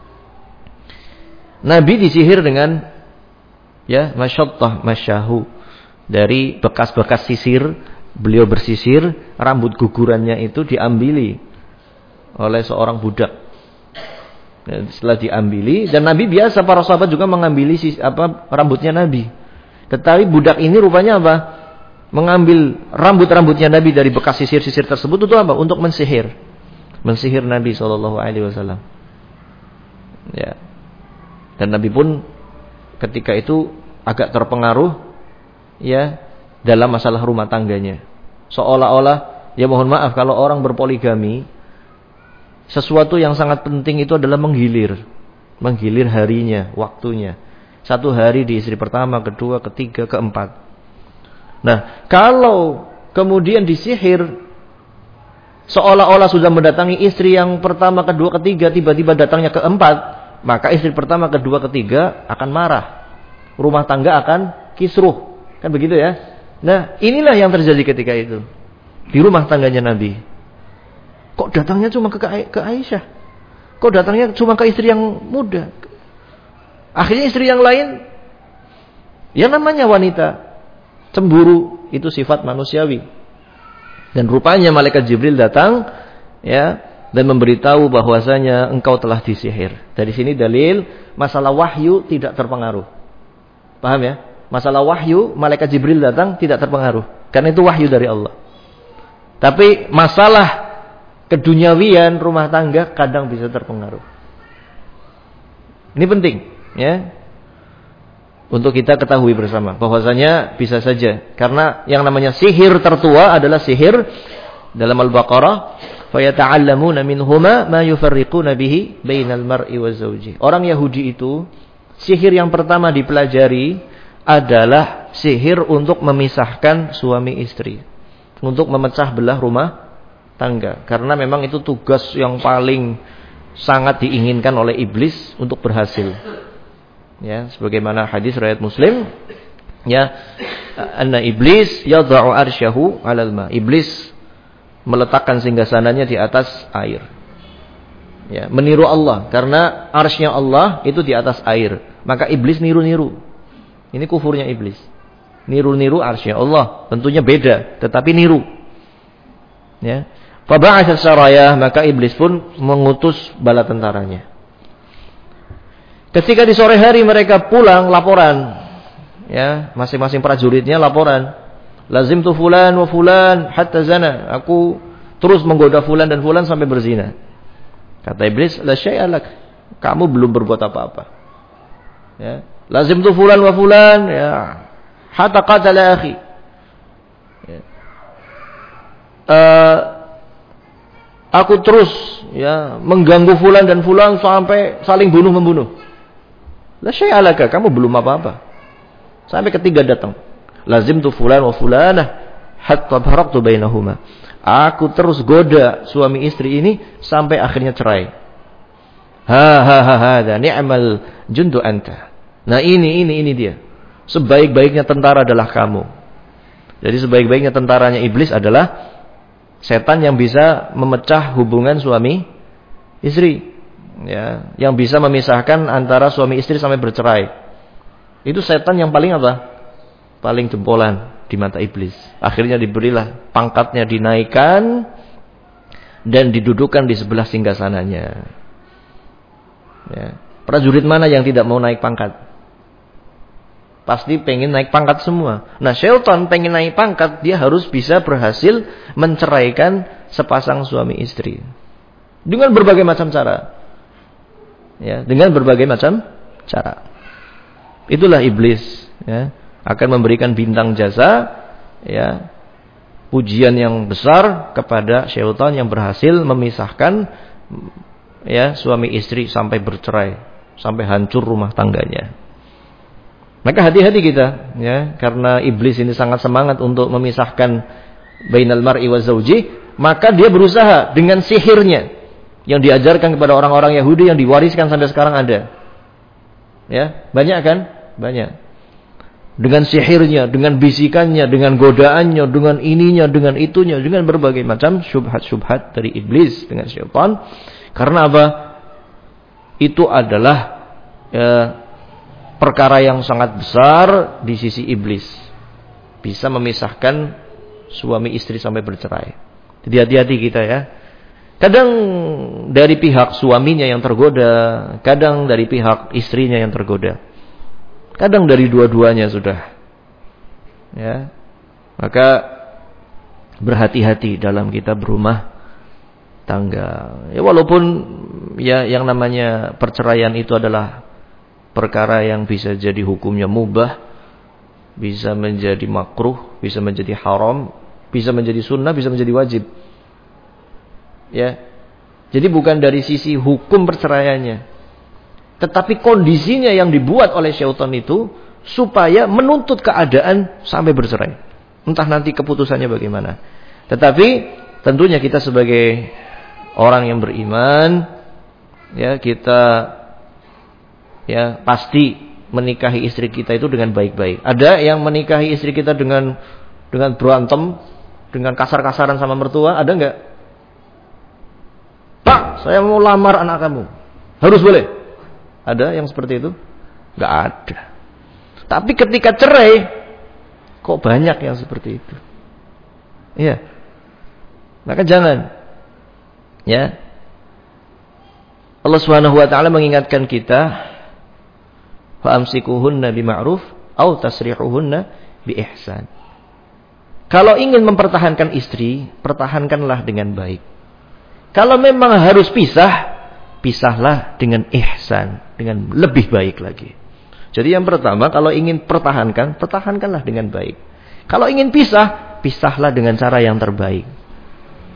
Nabi disihir dengan ya masyattah masyahu, dari bekas-bekas sisir. Beliau bersisir, rambut gugurannya itu diambili oleh seorang budak. Setelah diambili, dan Nabi biasa, para sahabat juga mengambil rambutnya Nabi. Tetapi budak ini rupanya apa? Mengambil rambut-rambutnya Nabi dari bekas sisir-sisir tersebut itu apa? Untuk mensihir Nabi SAW. Ya. Dan Nabi pun ketika itu agak terpengaruh ya dalam masalah rumah tangganya. Seolah-olah ya mohon maaf kalau orang berpoligami, sesuatu yang sangat penting itu adalah menggilir harinya, waktunya. 1 hari di istri pertama, kedua, ketiga, keempat. Nah, kalau kemudian disihir seolah-olah sudah mendatangi istri yang pertama, kedua, ketiga, tiba-tiba datangnya keempat, maka istri pertama, kedua, ketiga akan marah. Rumah tangga akan kisruh. Kan begitu ya? Nah, inilah yang terjadi ketika itu di rumah tangganya Nabi. Kok datangnya cuma ke Aisyah? Kok datangnya cuma ke istri yang muda? Akhirnya istri yang lain, yang namanya wanita cemburu, itu sifat manusiawi. Dan rupanya malaikat Jibril datang ya dan memberitahu bahwasanya engkau telah disihir. Dari sini dalil masalah wahyu tidak terpengaruh. Paham ya? Masalah wahyu malaikat Jibril datang tidak terpengaruh karena itu wahyu dari Allah. Tapi masalah keduniawian rumah tangga kadang bisa terpengaruh. Ini penting ya. Untuk kita ketahui bersama bahwasanya bisa saja, karena yang namanya sihir tertua adalah sihir Dalam Al-Baqarah, fayata'allamuna minhuma ma yufarriquna bihi bainal mar'i wa zawji. Orang Yahudi itu sihir yang pertama dipelajari adalah sihir untuk memisahkan suami istri, untuk memecah belah rumah tangga. Karena memang itu tugas yang paling sangat diinginkan oleh iblis untuk berhasil. Ya, sebagaimana hadis riwayat Muslim, ya, anna iblis yadha'u arsyahu 'alal ma. Iblis meletakkan singgasananya di atas air. Ya, meniru Allah karena arsy-Nya Allah itu di atas air. Maka iblis niru-niru. Ini kufurnya iblis. Niru-niru arsy-Nya Allah, tentunya beda, tetapi niru. Ya. Fa ba'atha saraya, maka iblis pun mengutus bala tentaranya. Ketika di sore hari mereka pulang laporan. Ya, masing-masing prajuritnya laporan. Lazimtu fulan wa fulan hatta zana. Aku terus menggoda fulan dan fulan sampai berzina. Kata iblis, la syai'a lak. Kamu belum berbuat apa-apa. Ya. Lazimtu fulan wa fulan, ya, hatta qatala akhi. Ya. Aku terus, ya, mengganggu fulan dan fulan sampai saling bunuh-membunuh. La syai'a lak. Kamu belum apa-apa. Sampai ketiga datang. Lazimtu fulan wa fulanah hatta baraktu bainahuma. Aku terus goda suami istri ini sampai akhirnya cerai. Hada ni'mal jundu anta. Nah ini dia. Sebaik-baiknya tentara adalah kamu. Jadi sebaik-baiknya tentaranya iblis adalah setan yang bisa memecah hubungan suami istri. Ya, yang bisa memisahkan antara suami istri sampai bercerai. Itu setan yang paling apa? Paling jempolan di mata iblis. Akhirnya diberilah pangkatnya, dinaikkan dan didudukan di sebelah singgasananya. Ya. Prajurit mana yang tidak mau naik pangkat? Pasti pengen naik pangkat semua. Nah, syaitan pengen naik pangkat, dia harus bisa berhasil menceraikan sepasang suami istri dengan berbagai macam cara. Ya, dengan berbagai macam cara. Itulah iblis, ya. Akan memberikan bintang jasa, ya, pujian yang besar kepada syaitan yang berhasil memisahkan, ya, suami istri sampai bercerai, sampai hancur rumah tangganya. Maka hati-hati kita, ya, karena iblis ini sangat semangat untuk memisahkan bainal mar'i wa zawji, maka dia berusaha dengan sihirnya yang diajarkan kepada orang-orang Yahudi yang diwariskan sampai sekarang ada. Ya, banyak kan? Banyak. Dengan sihirnya, dengan bisikannya, dengan godaannya, dengan ininya, dengan itunya, dengan berbagai macam syubhat-syubhat dari iblis dengan syaitan. Karena apa? Itu adalah perkara yang sangat besar di sisi iblis. Bisa memisahkan suami istri sampai bercerai. Jadi hati-hati kita, ya. Kadang dari pihak suaminya yang tergoda, kadang dari pihak istrinya yang tergoda. Kadang dari dua-duanya sudah. Ya. Maka berhati-hati dalam kita berumah tangga. Ya, walaupun ya yang namanya perceraian itu adalah perkara yang bisa jadi hukumnya mubah, bisa menjadi makruh, bisa menjadi haram, bisa menjadi sunnah, bisa menjadi wajib. Ya. Jadi bukan dari sisi hukum perceraiannya. Tetapi kondisinya yang dibuat oleh syaitan itu supaya menuntut keadaan sampai bercerai. Entah nanti keputusannya bagaimana. Tetapi tentunya kita sebagai orang yang beriman, ya, kita, ya, pasti menikahi istri kita itu dengan baik-baik. Ada yang menikahi istri kita dengan berantem, dengan kasar-kasaran sama mertua, ada enggak? Pak, saya mau lamar anak kamu. Harus boleh? Ada yang seperti itu? Enggak ada. Tapi ketika cerai, kok banyak yang seperti itu? Iya. Maka jangan. Ya. Allah Subhanahu wa taala mengingatkan kita, fa amsikuhunna bima'ruf au tasrihuhunna biihsan. Kalau ingin mempertahankan istri, pertahankanlah dengan baik. Kalau memang harus pisah, pisahlah dengan ihsan, dengan lebih baik lagi. Jadi yang pertama, kalau ingin pertahankan, pertahankanlah dengan baik. Kalau ingin pisah, pisahlah dengan cara yang terbaik.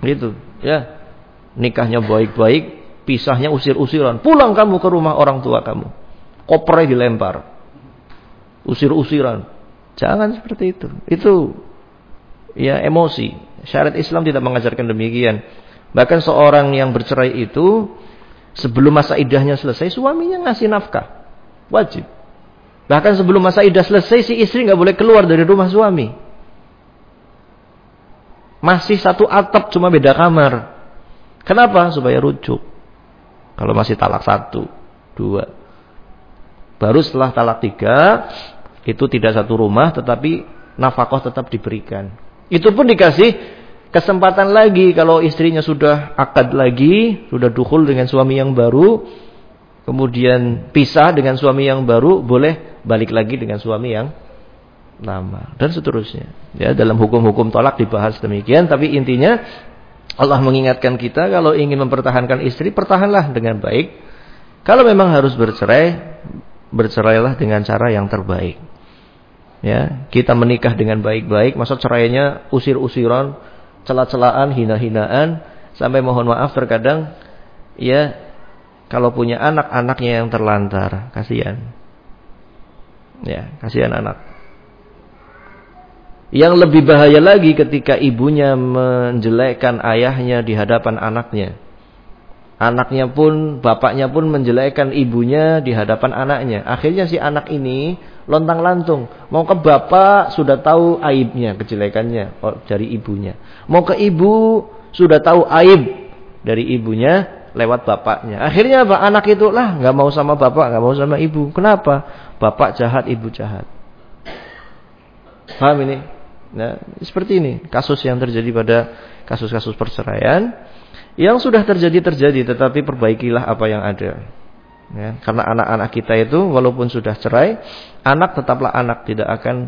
Gitu, ya. Nikahnya baik-baik, pisahnya usir-usiran. Pulang kamu ke rumah orang tua kamu. Kopernya dilempar. Usir-usiran. Jangan seperti itu. Itu ya emosi. Syariat Islam tidak mengajarkan demikian. Bahkan seorang yang bercerai itu sebelum masa iddahnya selesai, suaminya ngasih nafkah. Wajib. Bahkan sebelum masa iddah selesai, si istri nggak boleh keluar dari rumah suami. Masih satu atap, cuma beda kamar. Kenapa? Supaya rujuk. Kalau masih talak 1, 2. Baru setelah talak 3, itu tidak satu rumah, tetapi nafkah tetap diberikan. Itu pun dikasih kesempatan lagi. Kalau istrinya sudah akad lagi, sudah dukhul dengan suami yang baru, kemudian pisah dengan suami yang baru, boleh balik lagi dengan suami yang lama, dan seterusnya. Ya, dalam hukum-hukum talak dibahas demikian. Tapi intinya Allah mengingatkan kita, kalau ingin mempertahankan istri, pertahanlah dengan baik. Kalau memang harus bercerai, bercerailah dengan cara yang terbaik. Ya, kita menikah dengan baik-baik. Maksud cerainya usir-usiran, cela-celaan, hina-hinaan, sampai mohon maaf terkadang ya kalau punya anak-anaknya yang terlantar, kasihan. Ya, kasihan anak. Yang lebih bahaya lagi ketika ibunya menjelekkan ayahnya di hadapan anaknya. Anaknya pun, bapaknya pun menjelekkan ibunya di hadapan anaknya. Akhirnya si anak ini lontang-lantung. Mau ke bapak, sudah tahu aibnya, kejelekannya dari ibunya. Mau ke ibu, sudah tahu aib dari ibunya lewat bapaknya. Akhirnya apa? Anak itu lah nggak mau sama bapak, nggak mau sama ibu. Kenapa? Bapak jahat, ibu jahat. Paham ini? Nah, seperti ini kasus yang terjadi pada kasus-kasus perceraian yang sudah terjadi, tetapi perbaikilah apa yang ada. Ya, karena anak-anak kita itu walaupun sudah cerai, anak tetaplah anak, tidak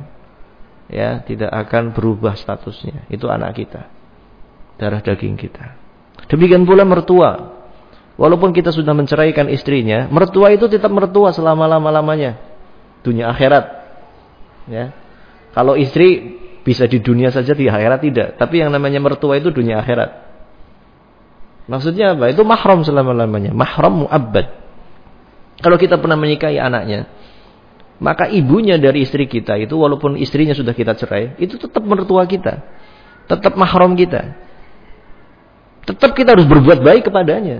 akan berubah statusnya. Itu anak kita, darah daging kita. Demikian pula mertua. Walaupun kita sudah menceraikan istrinya, mertua itu tetap mertua selama-lamanya, dunia akhirat. Ya. Kalau istri bisa di dunia saja, di akhirat tidak. Tapi yang namanya mertua itu dunia akhirat. Maksudnya apa? Itu mahram selama-lamanya. Mahram mu'abbad. Kalau kita pernah menikahi anaknya, maka ibunya dari istri kita itu, walaupun istrinya sudah kita cerai, itu tetap mertua kita. Tetap mahram kita. Tetap kita harus berbuat baik kepadanya.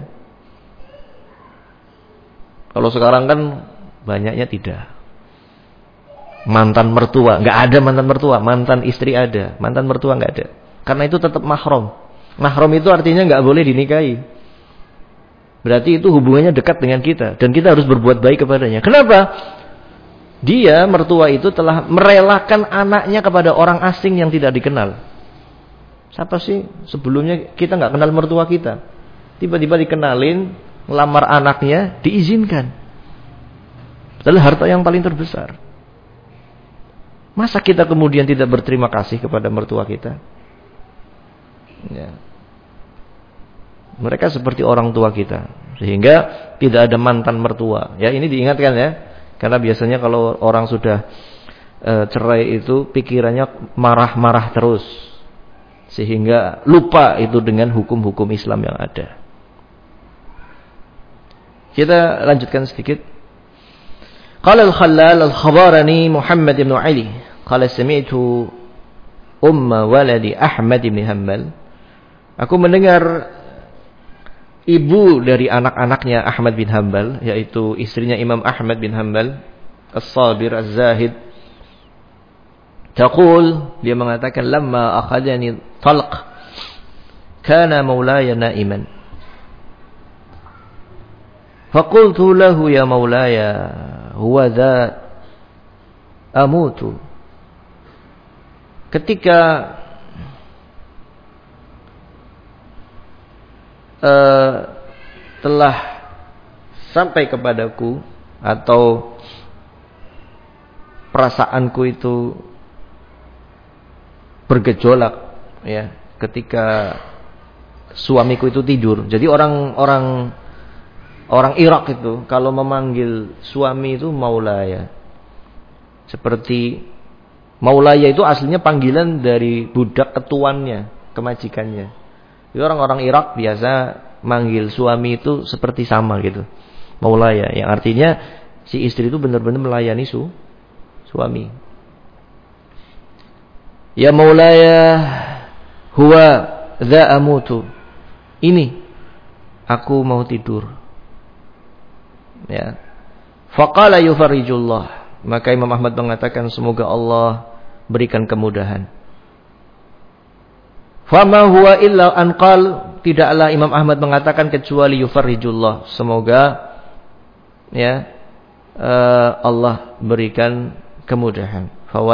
Kalau sekarang kan banyaknya tidak. Mantan mertua, nggak ada mantan mertua, mantan istri ada, mantan mertua nggak ada. Karena itu tetap mahram. Mahram itu artinya nggak boleh dinikahi. Berarti itu hubungannya dekat dengan kita, dan kita harus berbuat baik kepadanya. Kenapa? Dia mertua itu telah merelakan anaknya kepada orang asing yang tidak dikenal. Siapa sih? Sebelumnya kita nggak kenal mertua kita, tiba-tiba dikenalin, ngelamar anaknya, diizinkan. Adalah harta yang paling terbesar. Masa kita kemudian tidak berterima kasih kepada mertua kita? Ya. Mereka seperti orang tua kita, sehingga tidak ada mantan mertua. Ya, ini diingatkan ya, karena biasanya kalau orang sudah cerai itu pikirannya marah-marah terus, sehingga lupa itu dengan hukum-hukum Islam yang ada. Kita lanjutkan sedikit. Qala al-Khallal al-Khabarani Muhammad ibn Ali qala sami'tu umma waladi Ahmad ibn Hanbal. Aku mendengar ibu dari anak-anaknya Ahmad bin Hanbal, yaitu istrinya Imam Ahmad bin Hanbal as-Sabir az-Zahid. Taqul, dia mengatakan, lamma akhadani talq kana maulaya naiman. Faqultu lahu ya maulaya huwa dha amutu. Ketika telah sampai kepadaku atau perasaanku itu bergejolak ya ketika suamiku itu tidur. Jadi orang Irak itu kalau memanggil suami itu maulaya. Seperti maulaya itu aslinya panggilan dari budak ketuannya, kemajikannya. Orang-orang Irak biasa manggil suami itu seperti sama gitu. Maulaya, yang artinya si istri itu benar-benar melayani suami. Ya Maulaya huwa dza amutu. Ini aku mau tidur. Ya. Faqala yufarrijullah. Maka Imam Ahmad mengatakan semoga Allah berikan kemudahan. Fama huwa illa anqal, tidaklah Imam Ahmad mengatakan kecuali yufarrijullah, semoga ya Allah berikan kemudahan.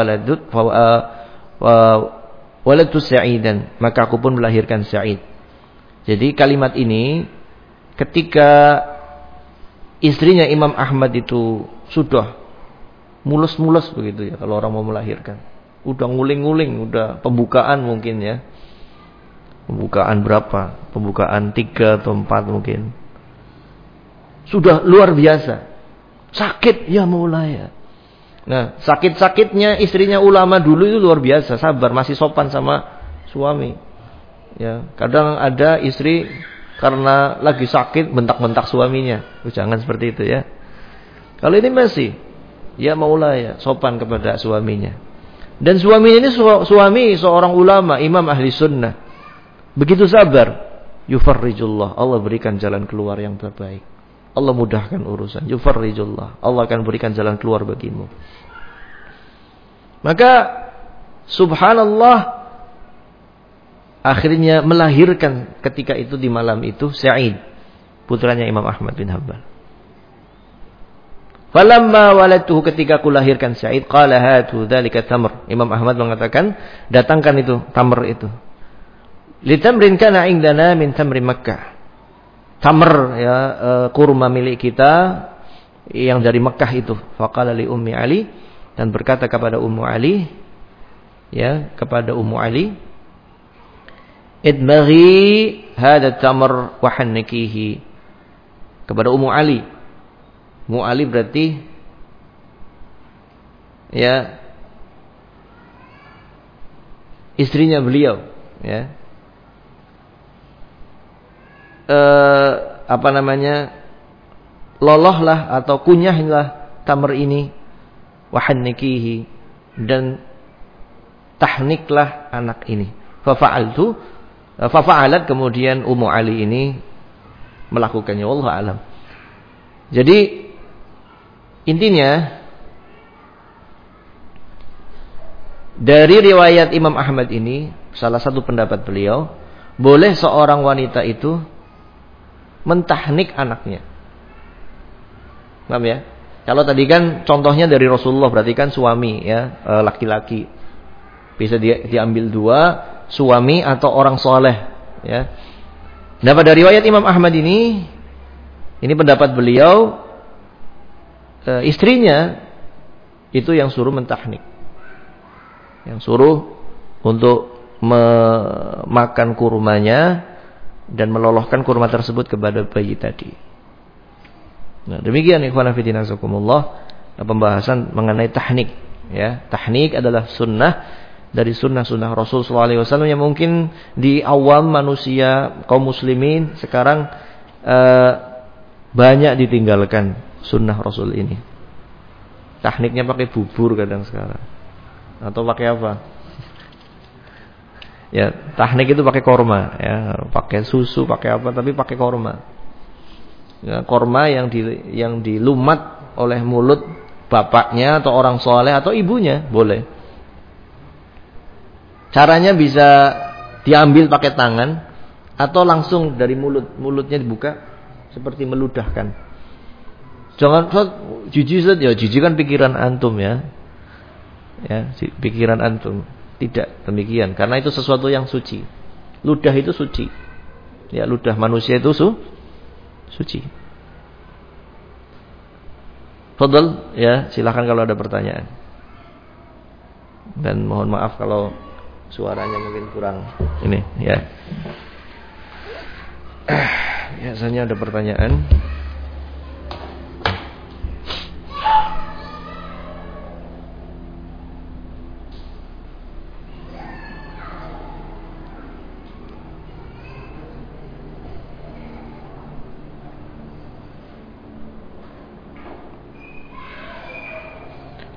Waladtu sa'idan, maka aku pun melahirkan Sa'id. Jadi kalimat ini ketika istrinya Imam Ahmad itu sudah mulus-mulus begitu ya, kalau orang mau melahirkan, udah nguling-nguling, udah pembukaan mungkin ya. Pembukaan berapa? Pembukaan 3 atau 4 mungkin. Sudah luar biasa. Sakit ya Maulaya. Nah, sakit-sakitnya istrinya ulama dulu itu luar biasa, sabar, masih sopan sama suami. Ya, kadang ada istri karena lagi sakit bentak-bentak suaminya. Jangan seperti itu ya. Kalau ini masih ya Maulaya, sopan kepada suaminya. Dan suaminya ini suami seorang ulama, imam ahli sunnah. Begitu sabar, yufarrijullah, Allah berikan jalan keluar yang terbaik. Allah mudahkan urusan, yufarrijullah, Allah akan berikan jalan keluar bagimu. Maka subhanallah, akhirnya melahirkan ketika itu di malam itu Sa'id, putranya Imam Ahmad bin Hanbal. Falamma waladtuhu, ketika aku lahirkan Sa'id, qala hatu dzalika tamr. Imam Ahmad mengatakan, datangkan itu tamr itu. Litamrin kana indana min tamri Makkah. Tamr ya, kurma milik kita yang dari Makkah itu. Faqala li Ummi Ali, dan berkata kepada Ummu Ali, ya, kepada Ummu Ali, idmaghi hada tamr wa hannikihi. Kepada Ummu Ali. Ummu Ali berarti ya istrinya beliau, ya. Lolohlah atau kunyahlah tamr ini, wahannikihi, dan tahniklah anak ini. Fafa'alat, kemudian Ummu Ali ini melakukannya. Wallahu alam. Jadi intinya dari riwayat Imam Ahmad ini, salah satu pendapat beliau, boleh seorang wanita itu mentahnik anaknya. Paham ya? Kalau tadi kan contohnya dari Rasulullah, berarti kan suami ya, laki-laki. Bisa diambil 2, suami atau orang soleh ya. Nah, pada riwayat Imam Ahmad ini pendapat beliau, istrinya itu yang suruh mentahnik. Yang suruh untuk memakan kurmanya dan melolohkan kurma tersebut kepada bayi tadi. Nah, demikian ikhwan fillah azakumullah, pembahasan mengenai tahnik ya. Tahnik adalah sunnah dari sunnah-sunnah Rasul sallallahu alaihi wasallam yang mungkin di awam manusia kaum muslimin sekarang banyak ditinggalkan sunnah Rasul ini. Tahniknya pakai bubur kadang sekarang. Atau pakai apa? Ya, tahnik itu pakai korma, ya, pakai susu, pakai apa, tapi pakai korma. Ya, korma yang dilumat oleh mulut bapaknya atau orang soleh atau ibunya, boleh. Caranya bisa diambil pakai tangan atau langsung dari mulutnya dibuka seperti meludahkan. Jangan jijik ya, jijik kan pikiran antum ya. Ya, pikiran antum. Tidak demikian, karena itu sesuatu yang suci. Ludah itu suci. Ya, ludah manusia itu suci. Fadhal, ya, silakan kalau ada pertanyaan. Dan mohon maaf kalau suaranya mungkin kurang ini, ya. Biasanya ada pertanyaan.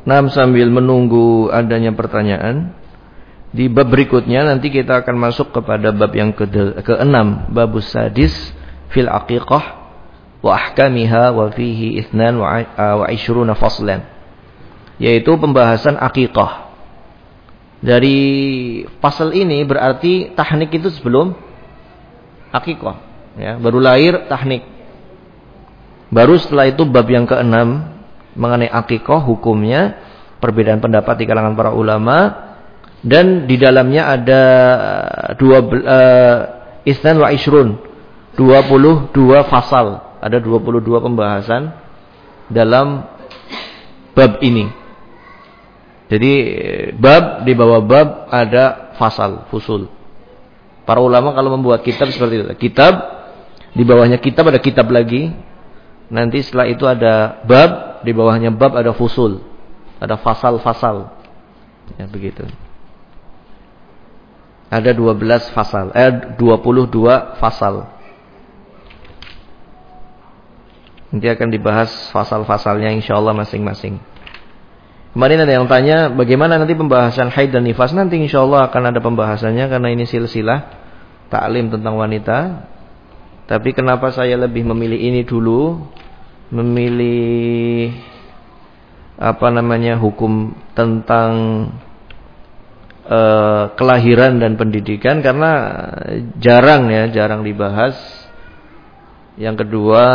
Nah, sambil menunggu adanya pertanyaan, di bab berikutnya nanti kita akan masuk kepada bab yang ke-6, babus sadis fil aqiqah wa ahkamiha wa fihi 22 faslan, yaitu pembahasan aqiqah. Dari pasal ini berarti tahnik itu sebelum aqiqah, ya, baru lahir tahnik. Baru setelah itu bab yang ke-6 mengenai aqiqah, hukumnya, perbedaan pendapat di kalangan para ulama, dan di dalamnya ada 22 fasal, ada 22 pembahasan dalam bab ini. Jadi bab, di bawah bab ada fasal, fusul. Para ulama kalau membuat kitab seperti itu, kitab, di bawahnya kitab ada kitab lagi. Nanti setelah itu ada bab, di bawahnya bab ada fusul, ada fasal-fasal. Ya, begitu. Ada 22 fasal. Nanti akan dibahas fasal-fasalnya insyaallah masing-masing. Kemarin ada yang tanya bagaimana nanti pembahasan haid dan nifas. Nanti insyaallah akan ada pembahasannya karena ini silsilah taklim tentang wanita. Tapi kenapa saya lebih memilih ini dulu? Memilih hukum tentang kelahiran dan pendidikan karena jarang dibahas. Yang kedua,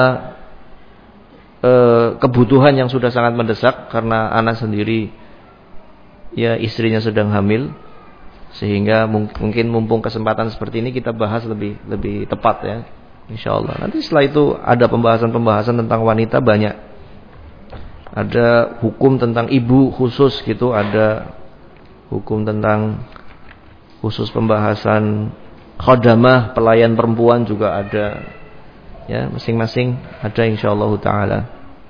kebutuhan yang sudah sangat mendesak karena anak sendiri, ya, istrinya sedang hamil, sehingga mungkin mumpung kesempatan seperti ini kita bahas lebih tepat, ya, insyaallah. Nanti setelah itu ada pembahasan tentang wanita banyak, ada hukum tentang ibu khusus gitu, ada hukum tentang khusus pembahasan khadamah, pelayan perempuan juga ada, ya, masing-masing ada insyaallah taala.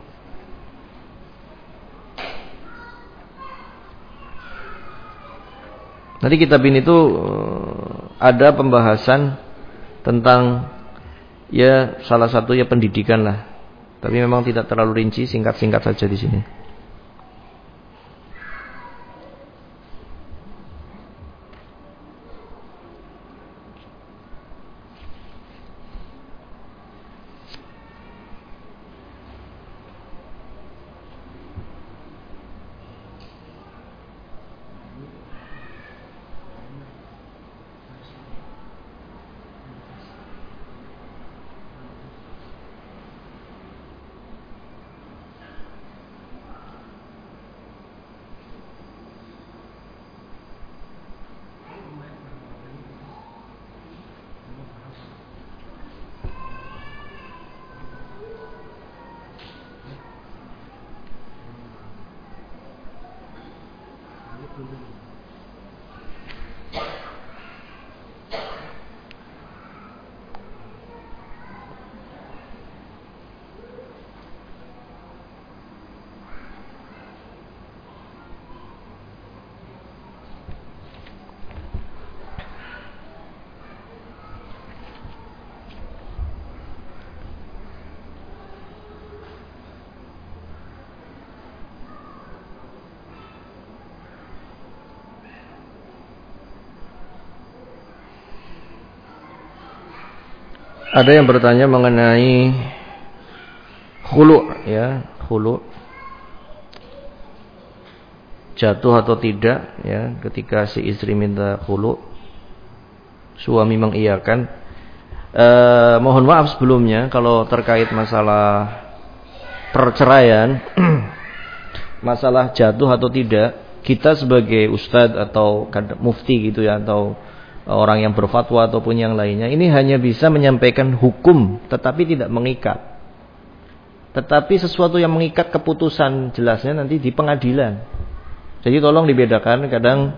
Nanti kitab ini tuh ada pembahasan tentang, ya, salah satu ya pendidikan lah. Tapi memang tidak terlalu rinci, singkat-singkat saja di sini. Ada yang bertanya mengenai khulu', ya, khulu', jatuh atau tidak, ya, ketika si istri minta khulu', suami mengiyakan. Mohon maaf sebelumnya kalau terkait masalah perceraian, masalah jatuh atau tidak, kita sebagai ustadz atau mufti gitu, ya, atau orang yang berfatwa ataupun yang lainnya, ini hanya bisa menyampaikan hukum tetapi tidak mengikat. Tetapi sesuatu yang mengikat, keputusan jelasnya nanti di pengadilan. Jadi tolong dibedakan. Kadang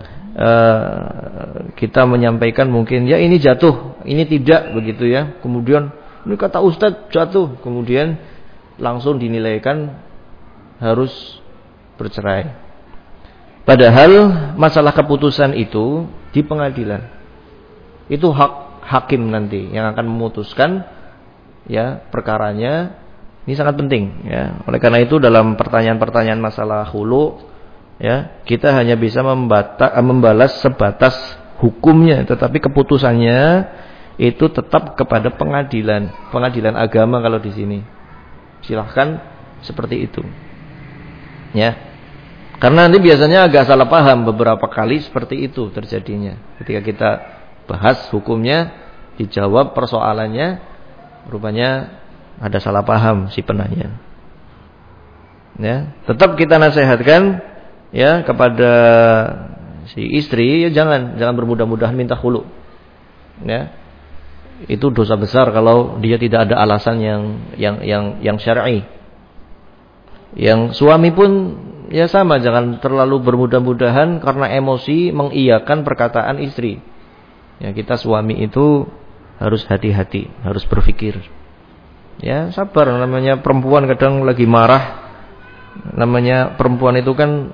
kita menyampaikan mungkin, ya, ini jatuh, ini tidak, begitu, ya. Kemudian ini kata ustadz jatuh, kemudian langsung dinilaikan harus bercerai. Padahal masalah keputusan itu di pengadilan. Itu hak hakim nanti yang akan memutuskan, ya, perkaranya. Ini sangat penting, ya. Oleh karena itu dalam pertanyaan-pertanyaan masalah khulu, Ya, kita hanya bisa membalas sebatas hukumnya, tetapi keputusannya itu tetap kepada pengadilan agama kalau di sini. Silahkan seperti itu. Ya. Karena nanti biasanya agak salah paham, beberapa kali seperti itu terjadinya. Ketika kita bahas hukumnya, dijawab persoalannya, rupanya ada salah paham si penanya. Ya, tetap kita nasihatkan ya kepada si istri, ya jangan bermudah-mudahan minta khulu. Ya. Itu dosa besar kalau dia tidak ada alasan yang syar'i. Yang suami pun ya sama, jangan terlalu bermudah-mudahan karena emosi mengiyakan perkataan istri. Ya, kita suami itu harus hati-hati, harus berpikir. Ya, sabar, namanya perempuan kadang lagi marah. Namanya perempuan itu kan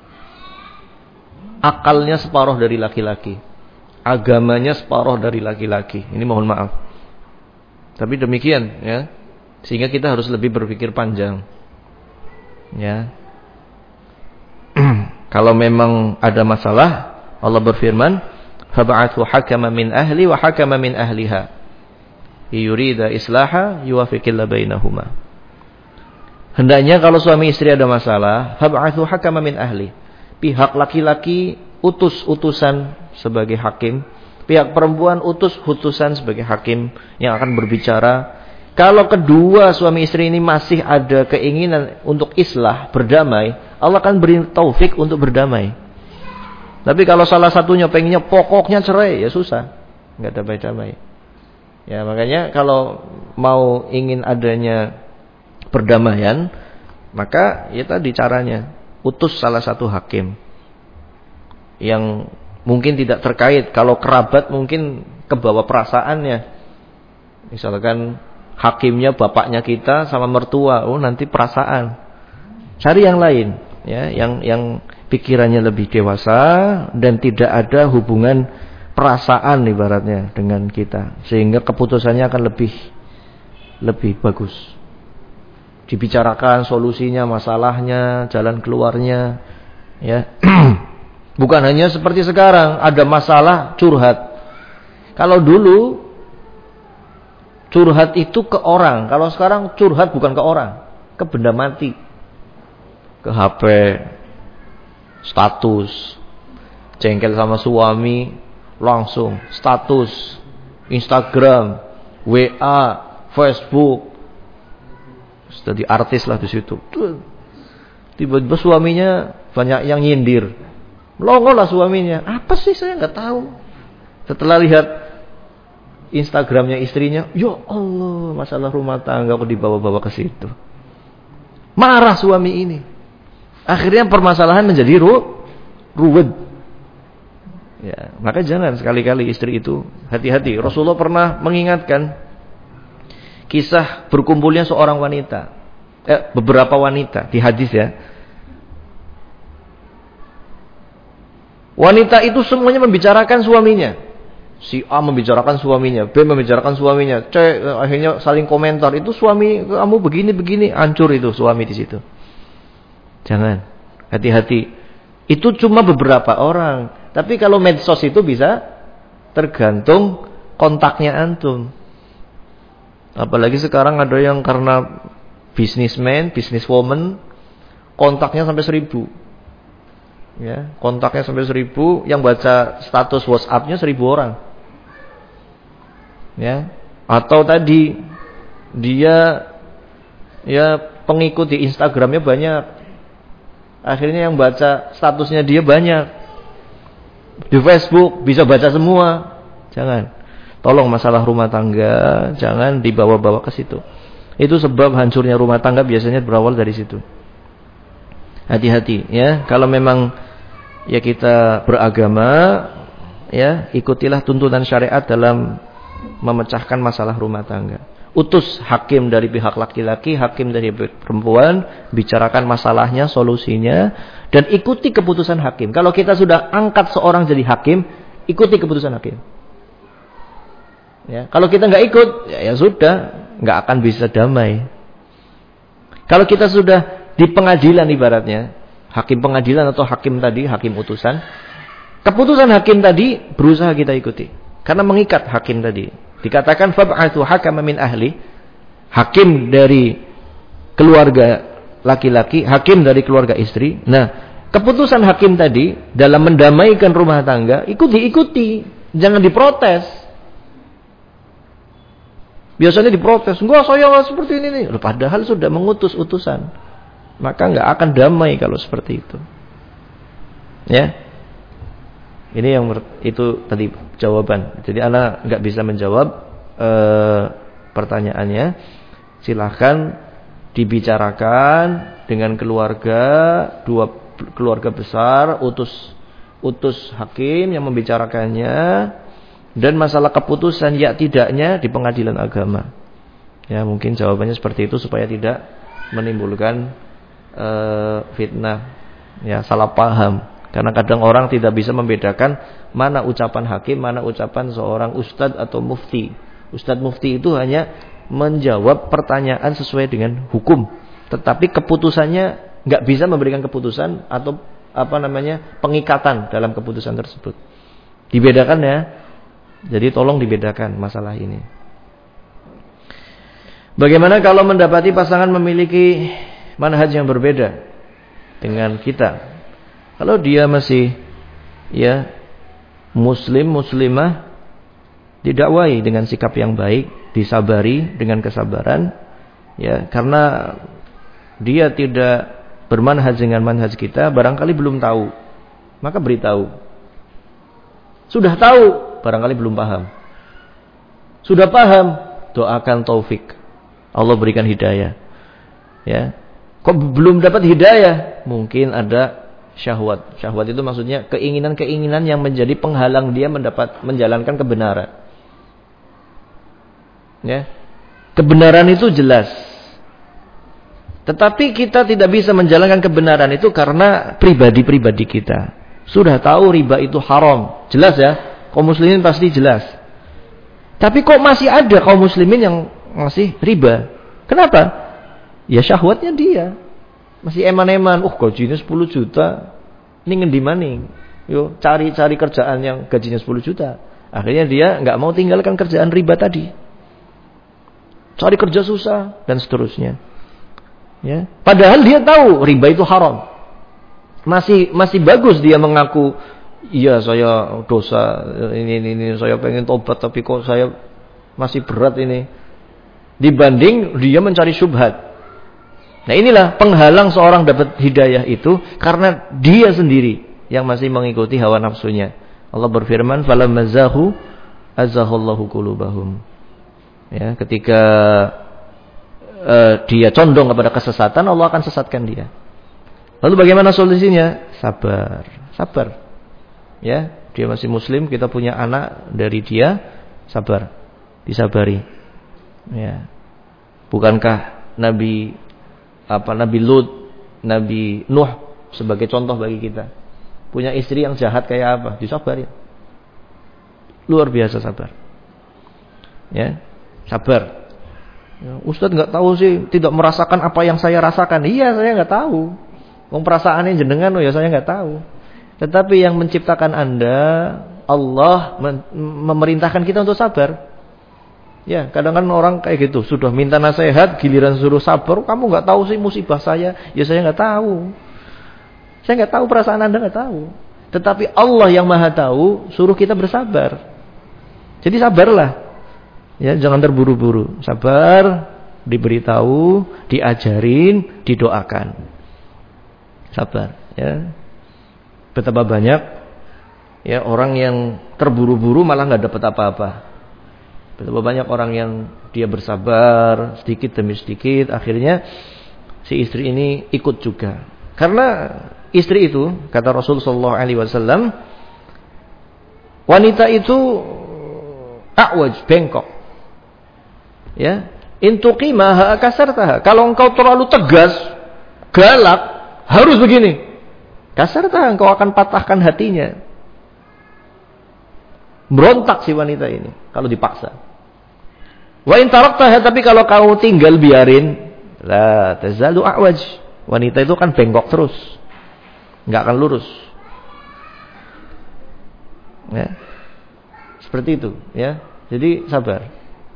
akalnya separuh dari laki-laki, agamanya separuh dari laki-laki. Ini mohon maaf. Tapi demikian ya. Sehingga kita harus lebih berpikir panjang. Ya. Kalau memang ada masalah, Allah berfirman, "Fab'athu hakaman min ahli wa hakaman min ahliha. Yurida islaha yuwaffiqillahu bainahuma." Hendaknya kalau suami istri ada masalah, fab'athu hakaman min ahli. Pihak laki-laki utus utusan sebagai hakim, pihak perempuan utus utusan sebagai hakim yang akan berbicara. Kalau kedua suami istri ini masih ada keinginan untuk islah, berdamai, Allah akan beri taufik untuk berdamai. Tapi kalau salah satunya pengennya pokoknya cerai, ya susah, nggak damai-damai. Ya makanya kalau mau ingin adanya perdamaian, maka ya tadi caranya, utus salah satu hakim yang mungkin tidak terkait. Kalau kerabat mungkin kebawa perasaannya, misalkan hakimnya bapaknya kita sama mertua, oh nanti perasaan. Cari yang lain, ya, yang pikirannya lebih dewasa dan tidak ada hubungan perasaan ibaratnya dengan kita, sehingga keputusannya akan lebih bagus. Dibicarakan solusinya, masalahnya, jalan keluarnya, ya. Bukan hanya seperti sekarang, ada masalah curhat. Kalau dulu curhat itu ke orang, kalau sekarang curhat bukan ke orang, ke benda mati. Ke HP, status, jengkel sama suami, langsung status, Instagram, WA, Facebook. Jadi artis lah di situ. Tiba-tiba suaminya banyak yang nyindir. Melongo lah suaminya. Apa sih, saya nggak tahu. Setelah lihat Instagramnya istrinya, ya Allah, masalah rumah tangga kok dibawa-bawa ke situ. Marah suami ini. Akhirnya permasalahan menjadi ruwet. Ya, maka jangan sekali-kali istri itu hati-hati. Rasulullah pernah mengingatkan kisah berkumpulnya seorang wanita, beberapa wanita di hadis ya. Wanita itu semuanya membicarakan suaminya. Si A membicarakan suaminya, B membicarakan suaminya, C akhirnya saling komentar. Itu suami kamu begini-begini, hancur itu suami di situ. Jangan, hati-hati. Itu cuma beberapa orang. Tapi kalau medsos itu bisa tergantung kontaknya antum. Apalagi sekarang ada yang karena businessman, businesswoman, kontaknya sampai 1000. Ya, kontaknya sampai 1000, yang baca status WhatsApp-nya 1000 orang. Ya, atau tadi dia ya pengikut di Instagramnya banyak. Akhirnya yang baca statusnya dia banyak. Di Facebook bisa baca semua. Jangan. Tolong masalah rumah tangga jangan dibawa-bawa ke situ. Itu sebab hancurnya rumah tangga biasanya berawal dari situ. Hati-hati ya, kalau memang ya kita beragama ya, ikutilah tuntunan syariat dalam memecahkan masalah rumah tangga. Utus hakim dari pihak laki-laki, hakim dari perempuan, bicarakan masalahnya, solusinya, dan ikuti keputusan hakim. Kalau kita sudah angkat seorang jadi hakim, ikuti keputusan hakim. Ya, kalau kita nggak ikut, ya sudah, nggak akan bisa damai. Kalau kita sudah di pengadilan ibaratnya, hakim pengadilan atau hakim tadi, hakim utusan. Keputusan hakim tadi berusaha kita ikuti. Karena mengikat hakim tadi. Dikatakan fab'athu hakama min ahli, hakim dari keluarga laki-laki, hakim dari keluarga istri. Nah, keputusan hakim tadi dalam mendamaikan rumah tangga, ikuti, jangan diprotes. Biasanya diprotes, enggak saya enggak seperti ini nih. Padahal sudah mengutus utusan. Maka enggak akan damai kalau seperti itu. Ya. Ini yang itu tadi jawaban. Jadi ana enggak bisa menjawab pertanyaannya. Silahkan dibicarakan dengan keluarga, dua keluarga besar, utus hakim yang membicarakannya, dan masalah keputusan ya tidaknya di pengadilan agama. Ya, mungkin jawabannya seperti itu supaya tidak menimbulkan fitnah, ya, salah paham. Karena kadang orang tidak bisa membedakan mana ucapan hakim, mana ucapan seorang ustadz atau mufti. Ustadz mufti itu hanya menjawab pertanyaan sesuai dengan hukum, tetapi keputusannya nggak bisa memberikan keputusan atau pengikatan dalam keputusan tersebut. Dibedakan ya. Jadi tolong dibedakan masalah ini. Bagaimana kalau mendapati pasangan memiliki manhaj yang berbeda dengan kita? Kalau dia masih ya muslimah, didakwai dengan sikap yang baik, disabari dengan kesabaran, ya, karena dia tidak bermanhaj dengan manhaj kita, barangkali belum tahu, maka beritahu. Sudah tahu, barangkali belum paham. Sudah paham, doakan taufik, Allah berikan hidayah. Ya, kok belum dapat hidayah? Mungkin ada syahwat. Syahwat itu maksudnya keinginan-keinginan yang menjadi penghalang dia menjalankan kebenaran. Ya. Kebenaran itu jelas. Tetapi kita tidak bisa menjalankan kebenaran itu karena pribadi-pribadi kita. Sudah tahu riba itu haram. Jelas ya. Kaum muslimin pasti jelas. Tapi kok masih ada kaum muslimin yang masih riba? Kenapa? Ya syahwatnya dia. Masih eman-eman, gajinya 10 juta. Ini ngendi maning? Yo, cari kerjaan yang gajinya 10 juta. Akhirnya dia enggak mau tinggalkan kerjaan riba tadi. Cari kerja susah dan seterusnya. Ya. Padahal dia tahu riba itu haram. Masih bagus dia mengaku, iya saya dosa, ini saya pengen tobat tapi kok saya masih berat ini. Dibanding dia mencari syubhat. Nah, inilah penghalang seorang dapat hidayah itu karena dia sendiri yang masih mengikuti hawa nafsunya. Allah berfirman, "Falamazzahu azzahallahu qulubahum." Ya, ketika dia condong kepada kesesatan, Allah akan sesatkan dia. Lalu bagaimana solusinya? Sabar. Ya, dia masih muslim, kita punya anak dari dia, sabar. Disabari. Ya. Bukankah Nabi Lut, Nabi Nuh sebagai contoh bagi kita. Punya istri yang jahat kayak apa? Disabarin. Luar biasa sabar. Ya, sabar. Ya, Ustadz nggak tahu sih, tidak merasakan apa yang saya rasakan. Iya, saya nggak tahu. Perasaannya jenengan, ya saya nggak tahu. Tetapi yang menciptakan Anda, Allah memerintahkan kita untuk sabar. Ya, kadang-kadang orang kayak gitu, sudah minta nasihat, giliran suruh sabar, kamu nggak tahu sih musibah saya, ya saya nggak tahu. Saya nggak tahu, perasaan Anda nggak tahu. Tetapi Allah yang Maha tahu, suruh kita bersabar. Jadi sabarlah, ya jangan terburu-buru, sabar, diberitahu, diajarin, didoakan, sabar. Ya, betapa banyak ya orang yang terburu-buru malah nggak dapat apa-apa. Betapa banyak orang yang dia bersabar sedikit demi sedikit, akhirnya si istri ini ikut juga. Karena istri itu, kata Rasul sallallahu alaihi wasallam, wanita itu a'waj, bengkok. Ya, intuqimaha kasartaha. Kalau engkau terlalu tegas, galak, harus begini. Kasartaha, engkau akan patahkan hatinya. Berontak si wanita ini kalau dipaksa. Wa in taraktaha, tapi kalau kamu tinggal biarin, la tazalu a'waj. Wanita itu kan bengkok terus. nggak akan lurus. Ya. Seperti itu, ya. Jadi sabar.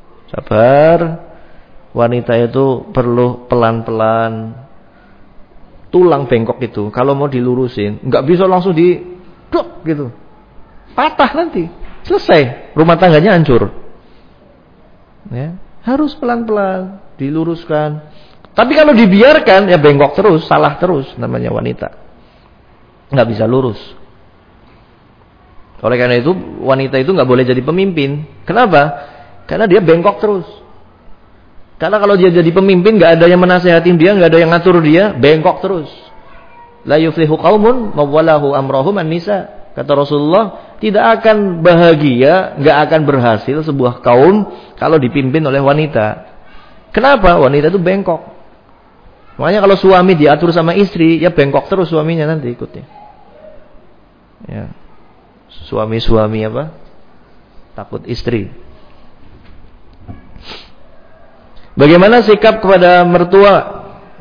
Wanita itu perlu pelan-pelan. Tulang bengkok itu kalau mau dilurusin, nggak bisa langsung dok gitu. Patah nanti. Selesai, rumah tangganya hancur. Ya, harus pelan-pelan diluruskan. Tapi kalau dibiarkan ya bengkok terus, salah terus, namanya wanita. Nggak bisa lurus. Oleh karena itu wanita itu nggak boleh jadi pemimpin. Kenapa? Karena dia bengkok terus. Karena kalau dia jadi pemimpin nggak ada yang menasehatin dia, nggak ada yang ngatur dia, bengkok terus. La yuflihu qaumun mawwalahu amrahum an-nisa. Kata Rasulullah, tidak akan bahagia, nggak akan berhasil sebuah kaum kalau dipimpin oleh wanita. Kenapa? Wanita itu bengkok. Makanya kalau suami diatur sama istri, ya bengkok terus suaminya nanti ikutnya. Ya. Suami-suami apa? Takut istri. Bagaimana sikap kepada mertua?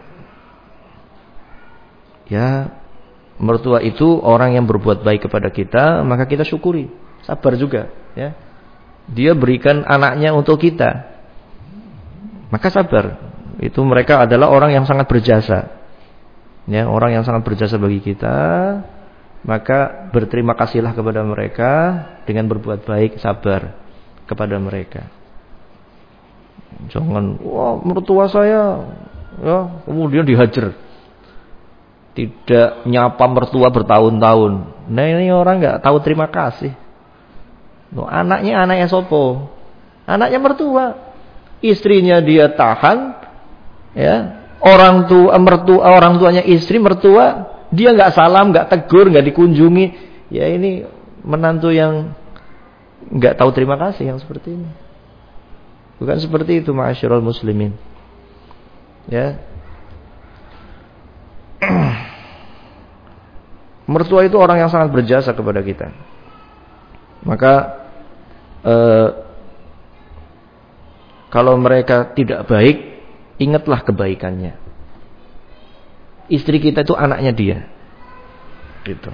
Ya, mertua itu orang yang berbuat baik kepada kita, maka kita syukuri, sabar juga, ya. Dia berikan anaknya untuk kita, maka sabar. Itu mereka adalah orang yang sangat berjasa, ya, orang yang sangat berjasa bagi kita. Maka berterima kasihlah kepada mereka dengan berbuat baik, sabar kepada mereka. Jangan, wah mertua saya, ya kemudian dihajar. Tidak nyapa mertua bertahun-tahun. Nah ini orang nggak tahu terima kasih. Loh, anaknya sopo? Anaknya mertua. Istrinya dia tahan, ya. Orang tuanya istri mertua. Dia nggak salam, nggak tegur, nggak dikunjungi. Ya ini menantu yang nggak tahu terima kasih yang seperti ini. Bukan seperti itu, ma'asyiral muslimin. Ya. Mertua itu orang yang sangat berjasa kepada kita. Maka kalau mereka tidak baik, ingatlah kebaikannya. Istri kita itu anaknya dia. Gitu.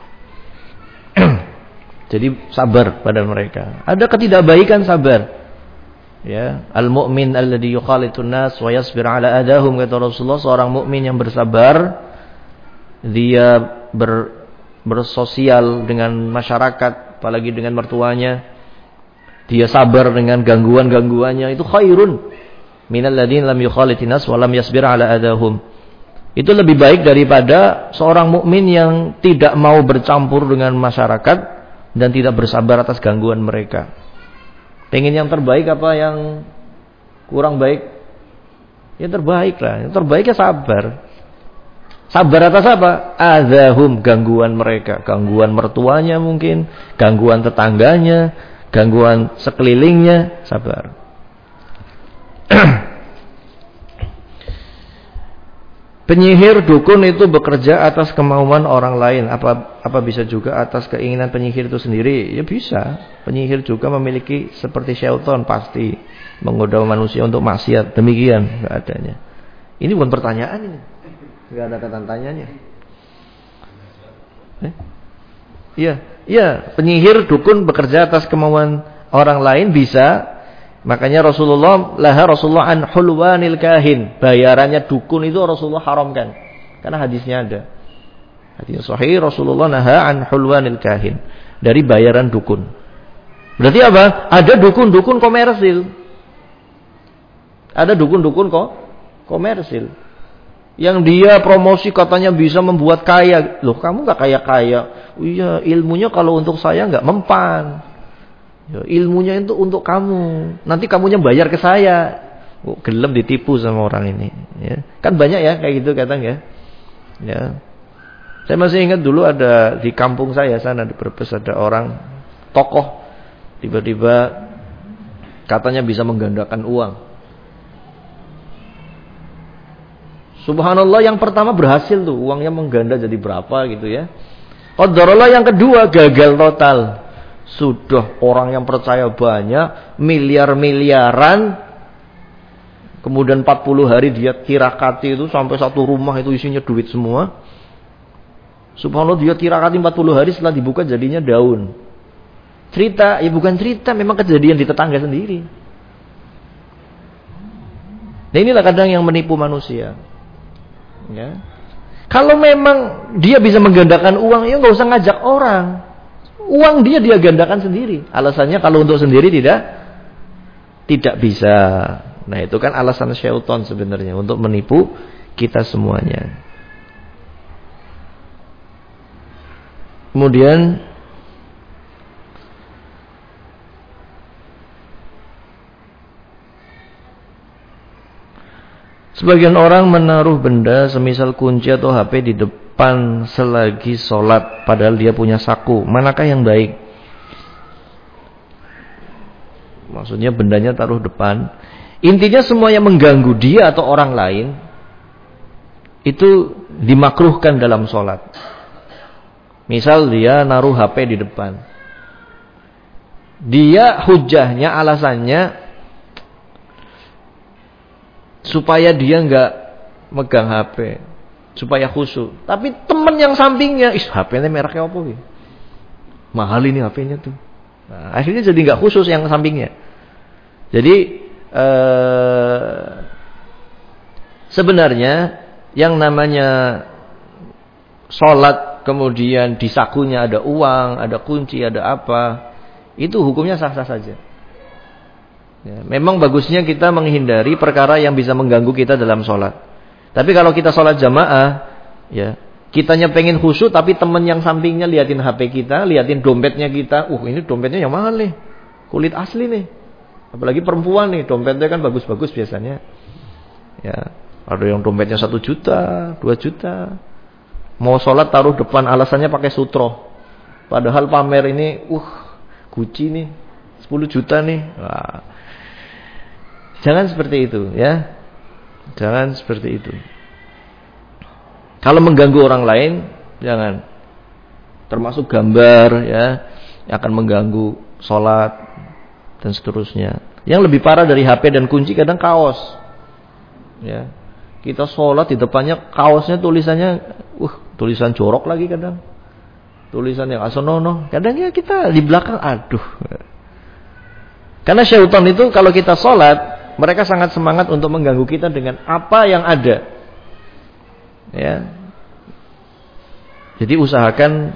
Jadi sabar pada mereka. Ada ketidakbaikan, sabar. Ya, al-mu'min alladhi yukhalitun nas wa yasbir ala adahum, kata Rasulullah, seorang mukmin yang bersabar, dia bersosial dengan masyarakat, apalagi dengan mertuanya. Dia sabar dengan gangguan-gangguannya, itu khairun minal ladzina lam yukhalitin nas wa lam yasbir ala adahum. Itu lebih baik daripada seorang mukmin yang tidak mau bercampur dengan masyarakat dan tidak bersabar atas gangguan mereka. Pengen yang terbaik apa yang kurang baik? Yang terbaik lah. Yang terbaik ya sabar. Sabar atas apa? Azahum, gangguan mereka. Gangguan mertuanya mungkin, gangguan tetangganya, gangguan sekelilingnya, sabar. Penyihir dukun itu bekerja atas kemauan orang lain. Apa bisa juga atas keinginan penyihir itu sendiri? Ya bisa. Penyihir juga memiliki seperti syaitan, pasti menggoda manusia untuk maksiat. Demikian keadaannya. Ini bukan pertanyaan ini. Enggak ada kata tanyanya. Iya, penyihir dukun bekerja atas kemauan orang lain bisa. Makanya Rasulullah an hulwanil kahin, bayarannya dukun itu Rasulullah haramkan. Karena hadisnya ada. Hadis sahih, Rasulullah naha an hulwanil kahin, dari bayaran dukun. Berarti apa? Ada dukun-dukun komersil. Ada dukun-dukun komersil. Yang dia promosi katanya bisa membuat kaya. Loh, kamu enggak kaya-kaya. Iya, ilmunya kalau untuk saya enggak mempan. Ya, ilmunya itu untuk kamu. Nanti kamunya bayar ke saya. Oh, gelem ditipu sama orang ini. Ya. Kan banyak ya kayak gitu kadang ya. Ya. Saya masih ingat dulu ada di kampung saya sana di Brebes ada orang tokoh tiba-tiba katanya bisa menggandakan uang. Subhanallah, yang pertama berhasil tuh, uangnya mengganda jadi berapa gitu ya. Qadarullah yang kedua gagal total. Sudah orang yang percaya banyak, miliar-miliaran. Kemudian 40 hari dia tirakati itu sampai satu rumah itu isinya duit semua. Subhanallah dia tirakat 40 hari setelah dibuka jadinya daun. Cerita, ya bukan cerita, memang kejadian di tetangga sendiri. Nah inilah kadang yang menipu manusia. Ya. Kalau memang dia bisa menggandakan uang, ya nggak usah ngajak orang. Uang dia gandakan sendiri. Alasannya kalau untuk sendiri tidak bisa. Nah itu kan alasan syaitan sebenarnya untuk menipu kita semuanya. Kemudian sebagian orang menaruh benda semisal kunci atau HP di depan selagi sholat, padahal dia punya saku. Manakah yang baik? Maksudnya bendanya taruh depan. Intinya semua yang mengganggu dia atau orang lain itu dimakruhkan dalam sholat. Misal dia naruh HP di depan. Dia hujahnya, alasannya supaya dia nggak megang HP, supaya khusyuk. Tapi teman yang sampingnya, HP-nya mereknya apa? Mahal ini HP-nya tuh. Nah, akhirnya jadi nggak khusyuk yang sampingnya. Jadi sebenarnya yang namanya sholat kemudian di sakunya ada uang, ada kunci, ada apa, itu hukumnya sah-sah saja. Ya, memang bagusnya kita menghindari perkara yang bisa mengganggu kita dalam sholat. Tapi kalau kita sholat jamaah, ya kitanya pengen khusyuk, tapi teman yang sampingnya liatin HP kita, liatin dompetnya kita. Ini dompetnya yang mahal nih, kulit asli nih. Apalagi perempuan nih, dompetnya kan bagus-bagus biasanya. Ya, ada yang dompetnya 1 juta, 2 juta. Mau sholat taruh depan, alasannya pakai sutro. Padahal pamer ini, Gucci nih, 10 juta nih. Wah. Jangan seperti itu ya. Jangan seperti itu. Kalau mengganggu orang lain, jangan. Termasuk gambar ya, yang akan mengganggu sholat dan seterusnya. Yang lebih parah dari HP dan kunci kadang kaos. Ya. Kita sholat di depannya kaosnya tulisannya, tulisan jorok lagi kadang. Tulisan yang asonono. Kadang ya kita di belakang, aduh. Karena syaitan itu kalau kita sholat, mereka sangat semangat untuk mengganggu kita dengan apa yang ada. Ya. Jadi usahakan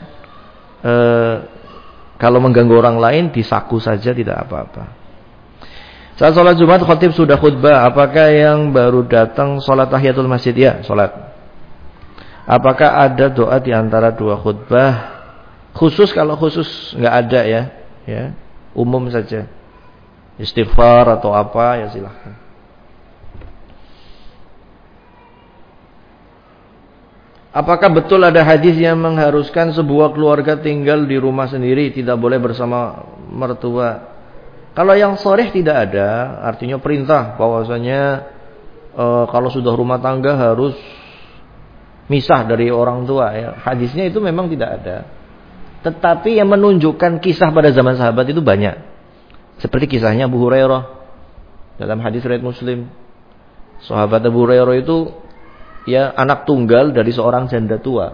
kalau mengganggu orang lain disaku saja, tidak apa-apa. Saat sholat Jumat khatib sudah khutbah, apakah yang baru datang sholat tahiyatul masjid? Ya, sholat. Apakah ada doa di antara dua khutbah? Khusus, kalau khusus nggak ada ya. Ya, umum saja. Istighfar atau apa ya silahkan. Apakah betul ada hadis yang mengharuskan sebuah keluarga tinggal di rumah sendiri, tidak boleh bersama mertua? Kalau yang sharih tidak ada, artinya perintah bahwasanya kalau sudah rumah tangga harus misah dari orang tua ya. Hadisnya itu memang tidak ada. Tetapi yang menunjukkan kisah pada zaman sahabat itu banyak. Seperti kisahnya Abu Hurairah dalam hadis riwayat Muslim. Sahabat Abu Hurairah itu ya anak tunggal dari seorang janda tua.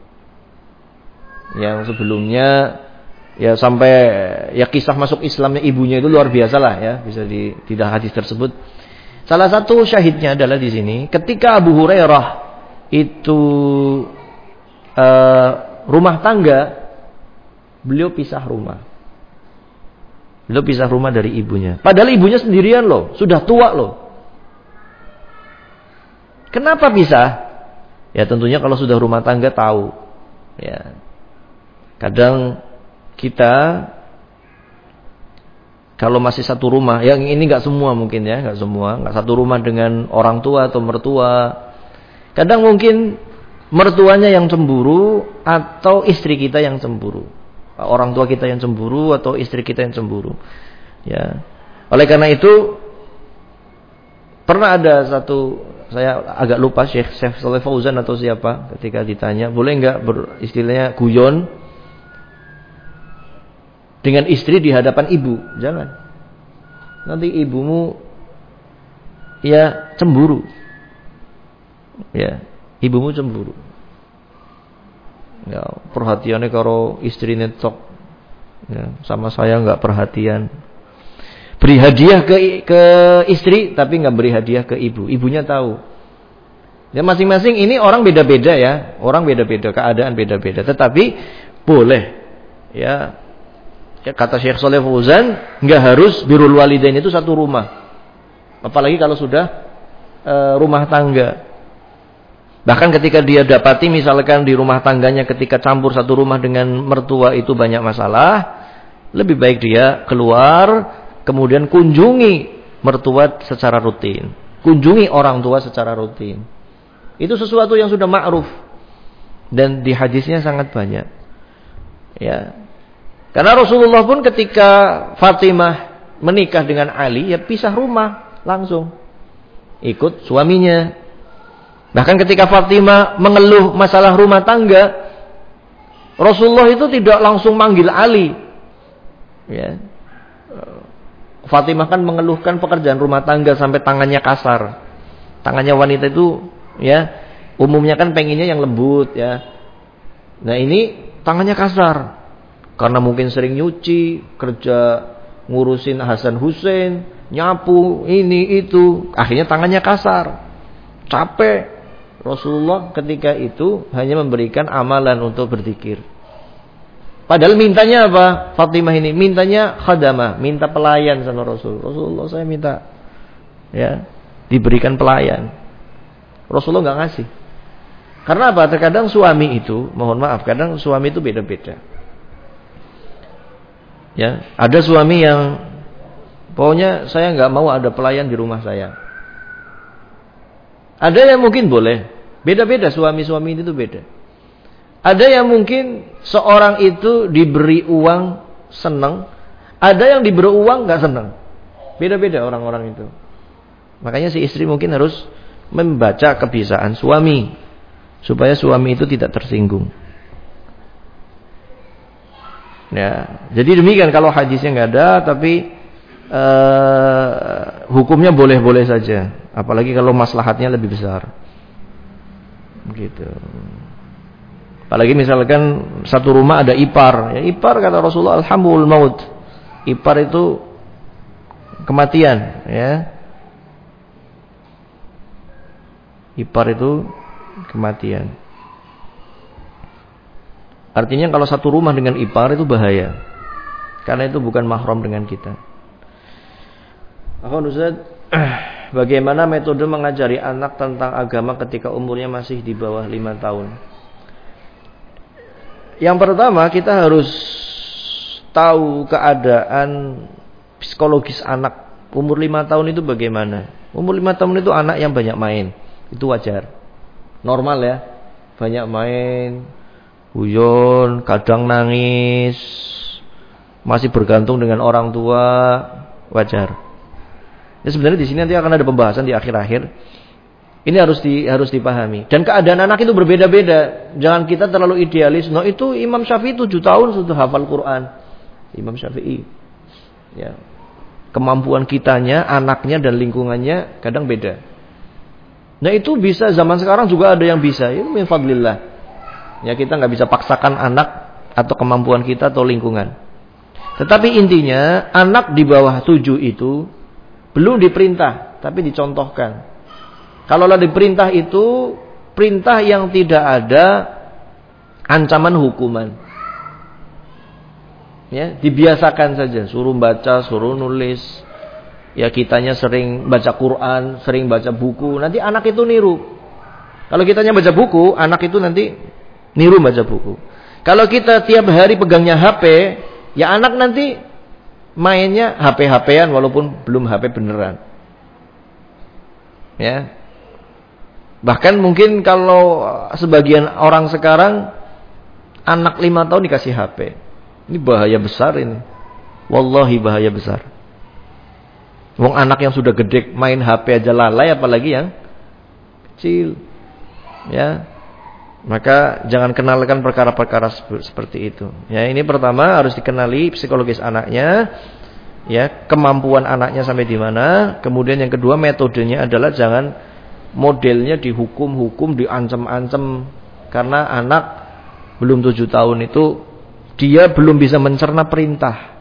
Yang sebelumnya ya sampai ya kisah masuk Islamnya ibunya itu luar biasa lah ya, bisa di hadis tersebut. Salah satu syahidnya adalah di sini ketika Abu Hurairah itu rumah tangga, beliau pisah rumah. Beliau pisah rumah dari ibunya. Padahal ibunya sendirian loh, sudah tua loh. Kenapa pisah? Ya tentunya kalau sudah rumah tangga tahu. Ya. Kadang kita kalau masih satu rumah, yang ini nggak semua mungkin ya, nggak semua, nggak satu rumah dengan orang tua atau mertua. Kadang mungkin mertuanya yang cemburu atau istri kita yang cemburu. Orang tua kita yang cemburu atau istri kita yang cemburu. Ya. Oleh karena itu pernah ada satu, saya agak lupa Syekh Shalih Fauzan atau siapa, ketika ditanya, boleh enggak istilahnya guyon dengan istri di hadapan ibu? Jangan. Nanti ibumu ya cemburu. Ya, ibumu cemburu. Ya, perhatiannya karo istrine tok. Ya, sama saya enggak perhatian. Beri hadiah ke istri tapi enggak beri hadiah ke ibu. Ibunya tahu. Ya masing-masing ini orang beda-beda ya. Orang beda-beda, keadaan beda-beda. Tetapi boleh. Ya kata Syekh Shalih Fauzan, enggak harus birrul walidain itu satu rumah. Apalagi kalau sudah rumah tangga. Bahkan ketika dia dapati misalkan di rumah tangganya ketika campur satu rumah dengan mertua itu banyak masalah, lebih baik dia keluar kemudian kunjungi mertua secara rutin, kunjungi orang tua secara rutin. Itu sesuatu yang sudah ma'ruf dan di hadisnya sangat banyak. Ya. Karena Rasulullah pun ketika Fatimah menikah dengan Ali ya pisah rumah langsung. Ikut suaminya. Bahkan ketika Fatimah mengeluh masalah rumah tangga, Rasulullah itu tidak langsung manggil Ali. Ya. Fatimah kan mengeluhkan pekerjaan rumah tangga sampai tangannya kasar. Tangannya wanita itu ya umumnya kan pengennya yang lembut ya. Nah ini tangannya kasar. Karena mungkin sering nyuci, kerja ngurusin Hasan Hussein, nyapu, ini itu, akhirnya tangannya kasar. Capek. Rasulullah ketika itu hanya memberikan amalan untuk berzikir. Padahal mintanya apa? Fatimah ini mintanya khadamah, minta pelayan sama Rasul. Rasulullah saya minta ya, diberikan pelayan. Rasulullah enggak ngasih. Karena apa? Terkadang suami itu, mohon maaf, kadang suami itu beda-beda. Ya, ada suami yang pokoknya saya enggak mau ada pelayan di rumah saya. Ada yang mungkin boleh. Beda-beda suami-suami itu beda. Ada yang mungkin seorang itu diberi uang senang, ada yang diberi uang enggak senang. Beda-beda orang-orang itu. Makanya si istri mungkin harus membaca kebiasaan suami supaya suami itu tidak tersinggung. Ya, jadi demikian kalau hadisnya enggak ada tapi hukumnya boleh-boleh saja, apalagi kalau maslahatnya lebih besar. Gitu. Apalagi misalkan satu rumah ada ipar, ya ipar kata Rasulullah alhamul maut. Ipar itu kematian, ya. Ipar itu kematian. Artinya kalau satu rumah dengan ipar itu bahaya. Karena itu bukan mahram dengan kita. Akhwan Ustaz, bagaimana metode mengajari anak tentang agama ketika umurnya masih di bawah 5 tahun? Yang pertama kita harus tahu keadaan psikologis anak. Umur 5 tahun itu bagaimana? Umur 5 tahun itu anak yang banyak main. Itu wajar. Normal ya. Banyak main, guyon, kadang nangis, masih bergantung dengan orang tua, wajar. Ya sebenarnya di sini nanti akan ada pembahasan di akhir-akhir. Ini harus dipahami. Dan keadaan anak itu berbeda-beda. Jangan kita terlalu idealis. No itu Imam Syafi'i 7 tahun sudah hafal Quran. Imam Syafi'i. Ya. Kemampuan kitanya, anaknya dan lingkungannya kadang beda. Nah itu bisa zaman sekarang juga ada yang bisa. Itu min fadlillah. Ya kita nggak bisa paksakan anak atau kemampuan kita atau lingkungan. Tetapi intinya anak di bawah 7 itu belum diperintah, tapi dicontohkan. Kalau diperintah itu perintah yang tidak ada ancaman hukuman. Ya, dibiasakan saja, suruh baca, suruh nulis. Ya kitanya sering baca Quran, sering baca buku, nanti anak itu niru. Kalau kitanya baca buku, anak itu nanti niru baca buku. Kalau kita tiap hari pegangnya HP, ya anak nanti mainnya HP-HPan walaupun belum HP beneran. Ya. Bahkan mungkin kalau sebagian orang sekarang anak 5 tahun dikasih HP. Ini bahaya besar ini. Wallahi bahaya besar. Wong anak yang sudah gede main HP aja lalai apalagi yang kecil. Ya. Maka jangan kenalkan perkara-perkara seperti itu. Ya, ini pertama harus dikenali psikologis anaknya, ya, kemampuan anaknya sampai di mana. Kemudian yang kedua metodenya adalah jangan modelnya dihukum-hukum, diancam-ancam karena anak belum 7 tahun itu dia belum bisa mencerna perintah.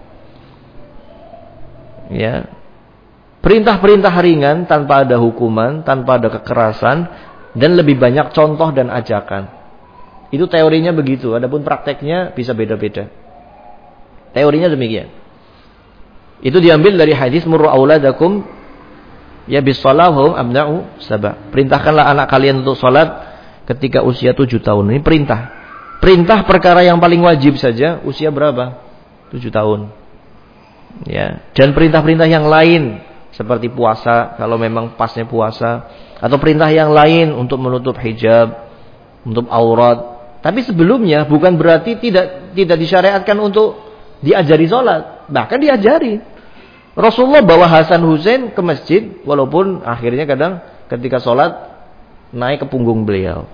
Ya. Perintah-perintah ringan tanpa ada hukuman, tanpa ada kekerasan, dan lebih banyak contoh dan ajakan. Itu teorinya begitu, adapun prakteknya bisa beda-beda. Teorinya demikian. Itu diambil dari hadis murru auladakum ya bisolahum abna'u sabah. Perintahkanlah anak kalian untuk salat ketika usia 7 tahun. Ini perintah. Perintah perkara yang paling wajib saja usia berapa? 7 tahun. Ya, dan perintah-perintah yang lain seperti puasa kalau memang pasnya puasa, atau perintah yang lain untuk menutup hijab, menutup aurat. Tapi sebelumnya bukan berarti tidak disyariatkan untuk diajari sholat, bahkan diajari. Rasulullah bawa Hasan Husain ke masjid, walaupun akhirnya kadang ketika sholat naik ke punggung beliau.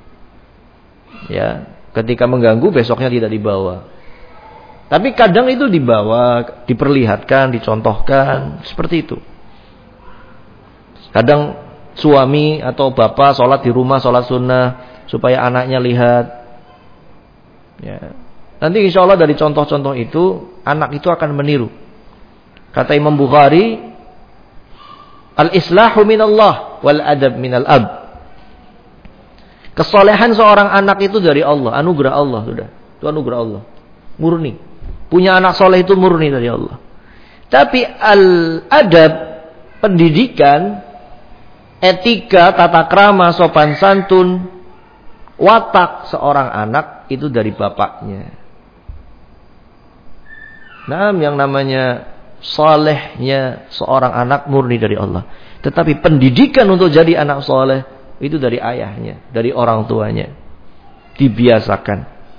Ya, ketika mengganggu besoknya tidak dibawa. Tapi kadang itu dibawa, diperlihatkan, dicontohkan, seperti itu. Kadang suami atau bapak sholat di rumah, sholat sunnah, supaya anaknya lihat. Ya. Nanti insya Allah dari contoh-contoh itu, anak itu akan meniru. Kata Imam Bukhari, al-islahu minallah, wal adab minal ab. Kesolehan seorang anak itu dari Allah, anugerah Allah sudah. Itu anugerah Allah. Murni. Punya anak soleh itu murni dari Allah. Tapi al-adab, pendidikan, etika, tata krama, sopan santun, watak seorang anak itu dari bapaknya. Nah, yang namanya solehnya seorang anak murni dari Allah. Tetapi pendidikan untuk jadi anak soleh itu dari ayahnya, dari orang tuanya. Dibiasakan.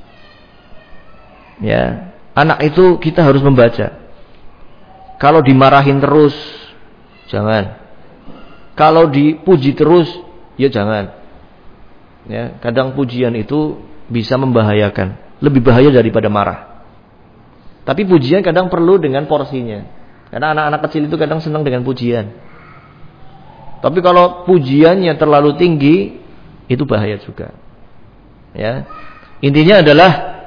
Ya, anak itu kita harus membaca. Kalau dimarahin terus, jangan. Kalau dipuji terus, ya jangan. Ya, kadang pujian itu bisa membahayakan, lebih bahaya daripada marah. Tapi pujian kadang perlu dengan porsinya. Karena anak-anak kecil itu kadang senang dengan pujian. Tapi kalau pujiannya terlalu tinggi, itu bahaya juga. Ya. Intinya adalah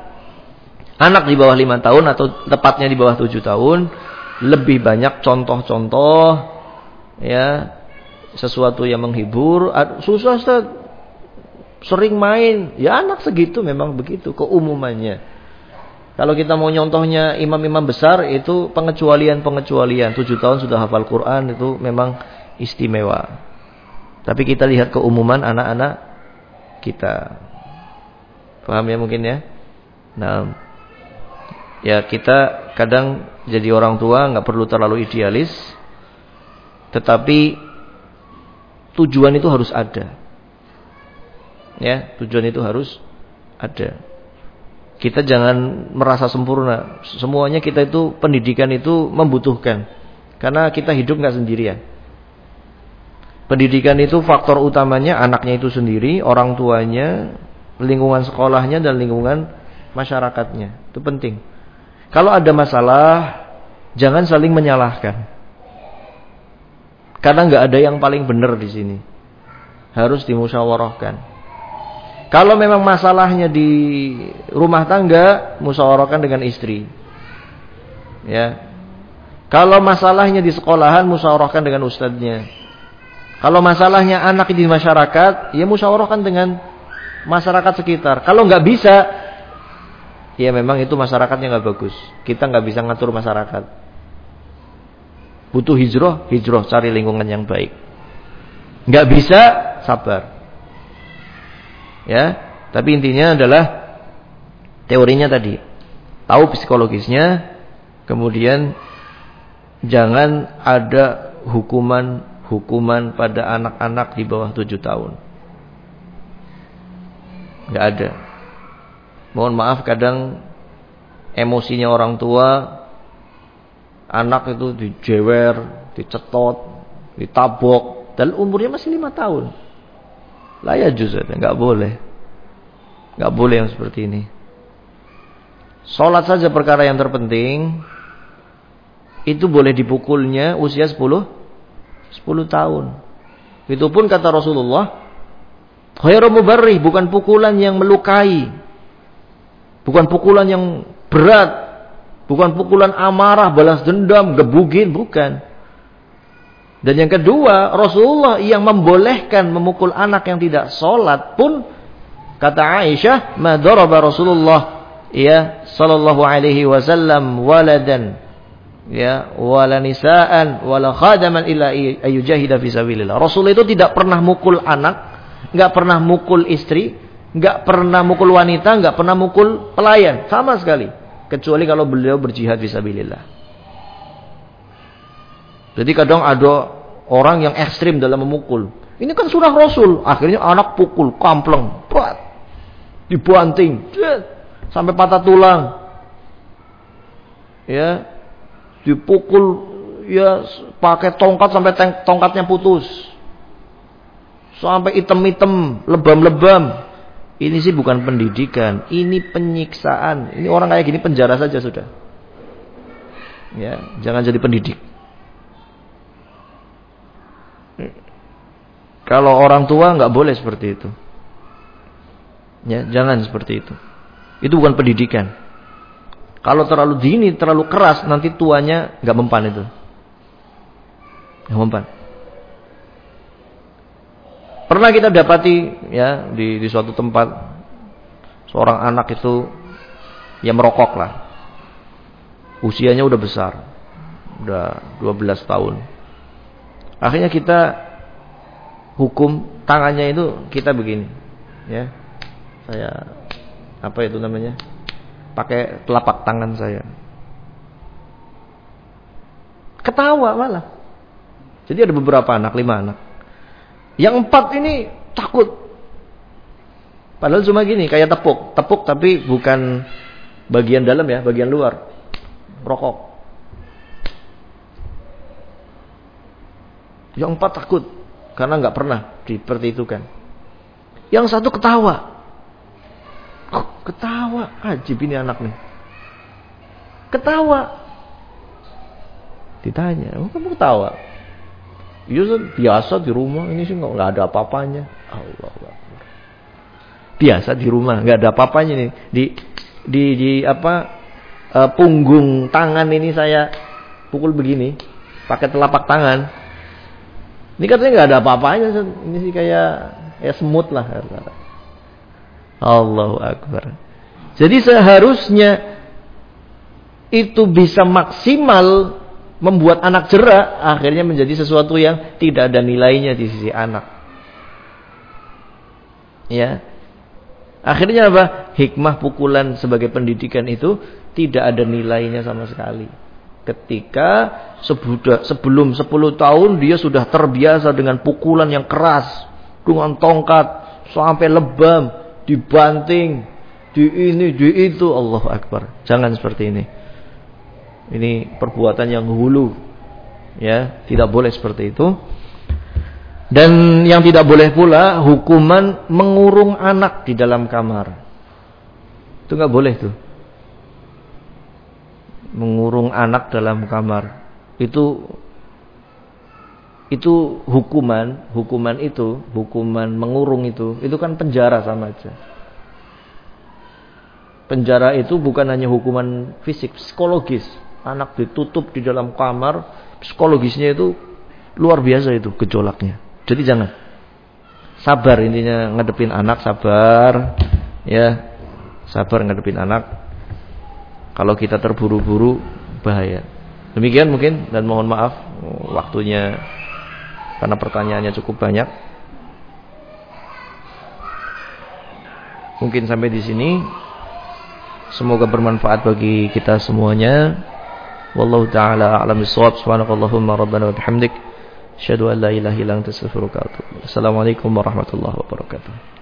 anak di bawah 5 tahun atau tepatnya di bawah 7 tahun lebih banyak contoh-contoh, ya, sesuatu yang menghibur. Susah Ustaz, sering main. Ya anak segitu memang begitu keumumannya. Kalau kita mau nyontohnya imam-imam besar itu pengecualian. 7 tahun sudah hafal Quran itu memang istimewa. Tapi kita lihat keumuman anak-anak kita. Paham ya mungkin ya? Nah, ya kita kadang jadi orang tua nggak perlu terlalu idealis. Tetapi tujuan itu harus ada. Ya, tujuan itu harus ada. Kita jangan merasa sempurna. Semuanya kita itu pendidikan itu membutuhkan. Karena kita hidup nggak sendirian. Pendidikan itu faktor utamanya anaknya itu sendiri, orang tuanya, lingkungan sekolahnya dan lingkungan masyarakatnya. Itu penting. Kalau ada masalah, jangan saling menyalahkan. Karena nggak ada yang paling benar di sini. Harus dimusyawarahkan. Kalau memang masalahnya di rumah tangga, musyawarahkan dengan istri. Ya. Kalau masalahnya di sekolahan, musyawarahkan dengan ustadznya. Kalau masalahnya anak di masyarakat, ya musyawarahkan dengan masyarakat sekitar. Kalau nggak bisa, ya memang itu masyarakatnya nggak bagus. Kita nggak bisa ngatur masyarakat. Butuh hijrah, cari lingkungan yang baik. Nggak bisa, sabar. Ya, tapi intinya adalah teorinya tadi. Tahu psikologisnya, kemudian jangan ada hukuman pada anak-anak di bawah 7 tahun. Nggak ada. Mohon maaf kadang emosinya orang tua, anak itu dijewer, dicetot, ditabok, dan umurnya masih 5 tahun. Lah ya justru nggak boleh. Nggak boleh yang seperti ini. Sholat saja perkara yang terpenting. Itu boleh dipukulnya usia 10 tahun. Itu pun kata Rasulullah, khairu mubarrih, bukan pukulan yang melukai. Bukan pukulan yang berat, bukan pukulan amarah, balas dendam, gebugin, bukan. Dan yang kedua, Rasulullah yang membolehkan memukul anak yang tidak sholat pun, kata Aisyah, ma daraba Rasulullah ya sallallahu alaihi wasallam waladan ya wala nisaan wala khadaman illa ayujahida fi sabilillah. Rasul itu tidak pernah mukul anak, enggak pernah mukul istri, enggak pernah mukul wanita, enggak pernah mukul pelayan sama sekali, kecuali kalau beliau berjihad fi sabilillah. Jadi kadang ada orang yang ekstrim dalam memukul. Ini kan sunnah Rasul. Akhirnya anak pukul, kampleng, dibanting, sampai patah tulang. Ya, dipukul ya pakai tongkat sampai tongkatnya putus. Sampai item-item, lebam-lebam. Ini sih bukan pendidikan, ini penyiksaan. Ini orang kayak gini penjara saja sudah. Ya, jangan jadi pendidik. Kalau orang tua nggak boleh seperti itu. Ya, jangan seperti itu. Itu bukan pendidikan. Kalau terlalu dini, terlalu keras, nanti tuanya nggak mempan itu. Nggak mempan. Pernah kita dapati ya di suatu tempat seorang anak itu yang merokok lah. Usianya udah besar. Udah 12 tahun. Akhirnya kita hukum tangannya itu kita begini, ya. Saya apa itu namanya? Pakai telapak tangan saya. Ketawa malah. Jadi ada beberapa anak, 5 anak. Yang 4 ini takut. Padahal cuma gini, kayak tepuk tapi bukan bagian dalam ya, bagian luar. Rokok. Yang 4 takut. Karena nggak pernah diperhitungkan. Yang 1 ketawa. Ketawa. Ajib ini anak nih. Ketawa. Ditanya, kamu ketawa? Iya, biasa di rumah. Ini sih nggak ada apa-apanya. Allah. Biasa di rumah, nggak ada apa-apanya nih. Di punggung tangan ini saya pukul begini, pakai telapak tangan. Ini katanya nggak ada apa-apanya. Ini sih kayak semut lah. Allahu Akbar. Jadi seharusnya itu bisa maksimal membuat anak jera, akhirnya menjadi sesuatu yang tidak ada nilainya di sisi anak. Ya. Akhirnya apa? Hikmah pukulan sebagai pendidikan itu tidak ada nilainya sama sekali. Ketika sebelum 10 tahun dia sudah terbiasa dengan pukulan yang keras, dengan tongkat sampai lebam, dibanting, di ini, di itu. Allahu Akbar. Jangan seperti ini. Ini perbuatan yang hulu. Ya, tidak boleh seperti itu. Dan yang tidak boleh pula hukuman mengurung anak di dalam kamar. Itu enggak boleh tuh. Mengurung anak dalam kamar itu hukuman mengurung itu kan penjara sama aja. Penjara itu bukan hanya hukuman fisik, psikologis. Anak ditutup di dalam kamar, psikologisnya itu luar biasa itu gejolaknya. Jadi jangan. Sabar intinya ngadepin anak, sabar ya. Sabar ngadepin anak. Kalau kita terburu-buru bahaya. Demikian mungkin, dan mohon maaf waktunya karena pertanyaannya cukup banyak. Mungkin sampai di sini. Semoga bermanfaat bagi kita semuanya. Wallahu taala a'lam bissawab. Subhanakallahumma rabbana wa bihamdik, asyhadu an la ilaha illa anta astaghfiruka wa atubu ilaik. Assalamualaikum warahmatullahi wabarakatuh.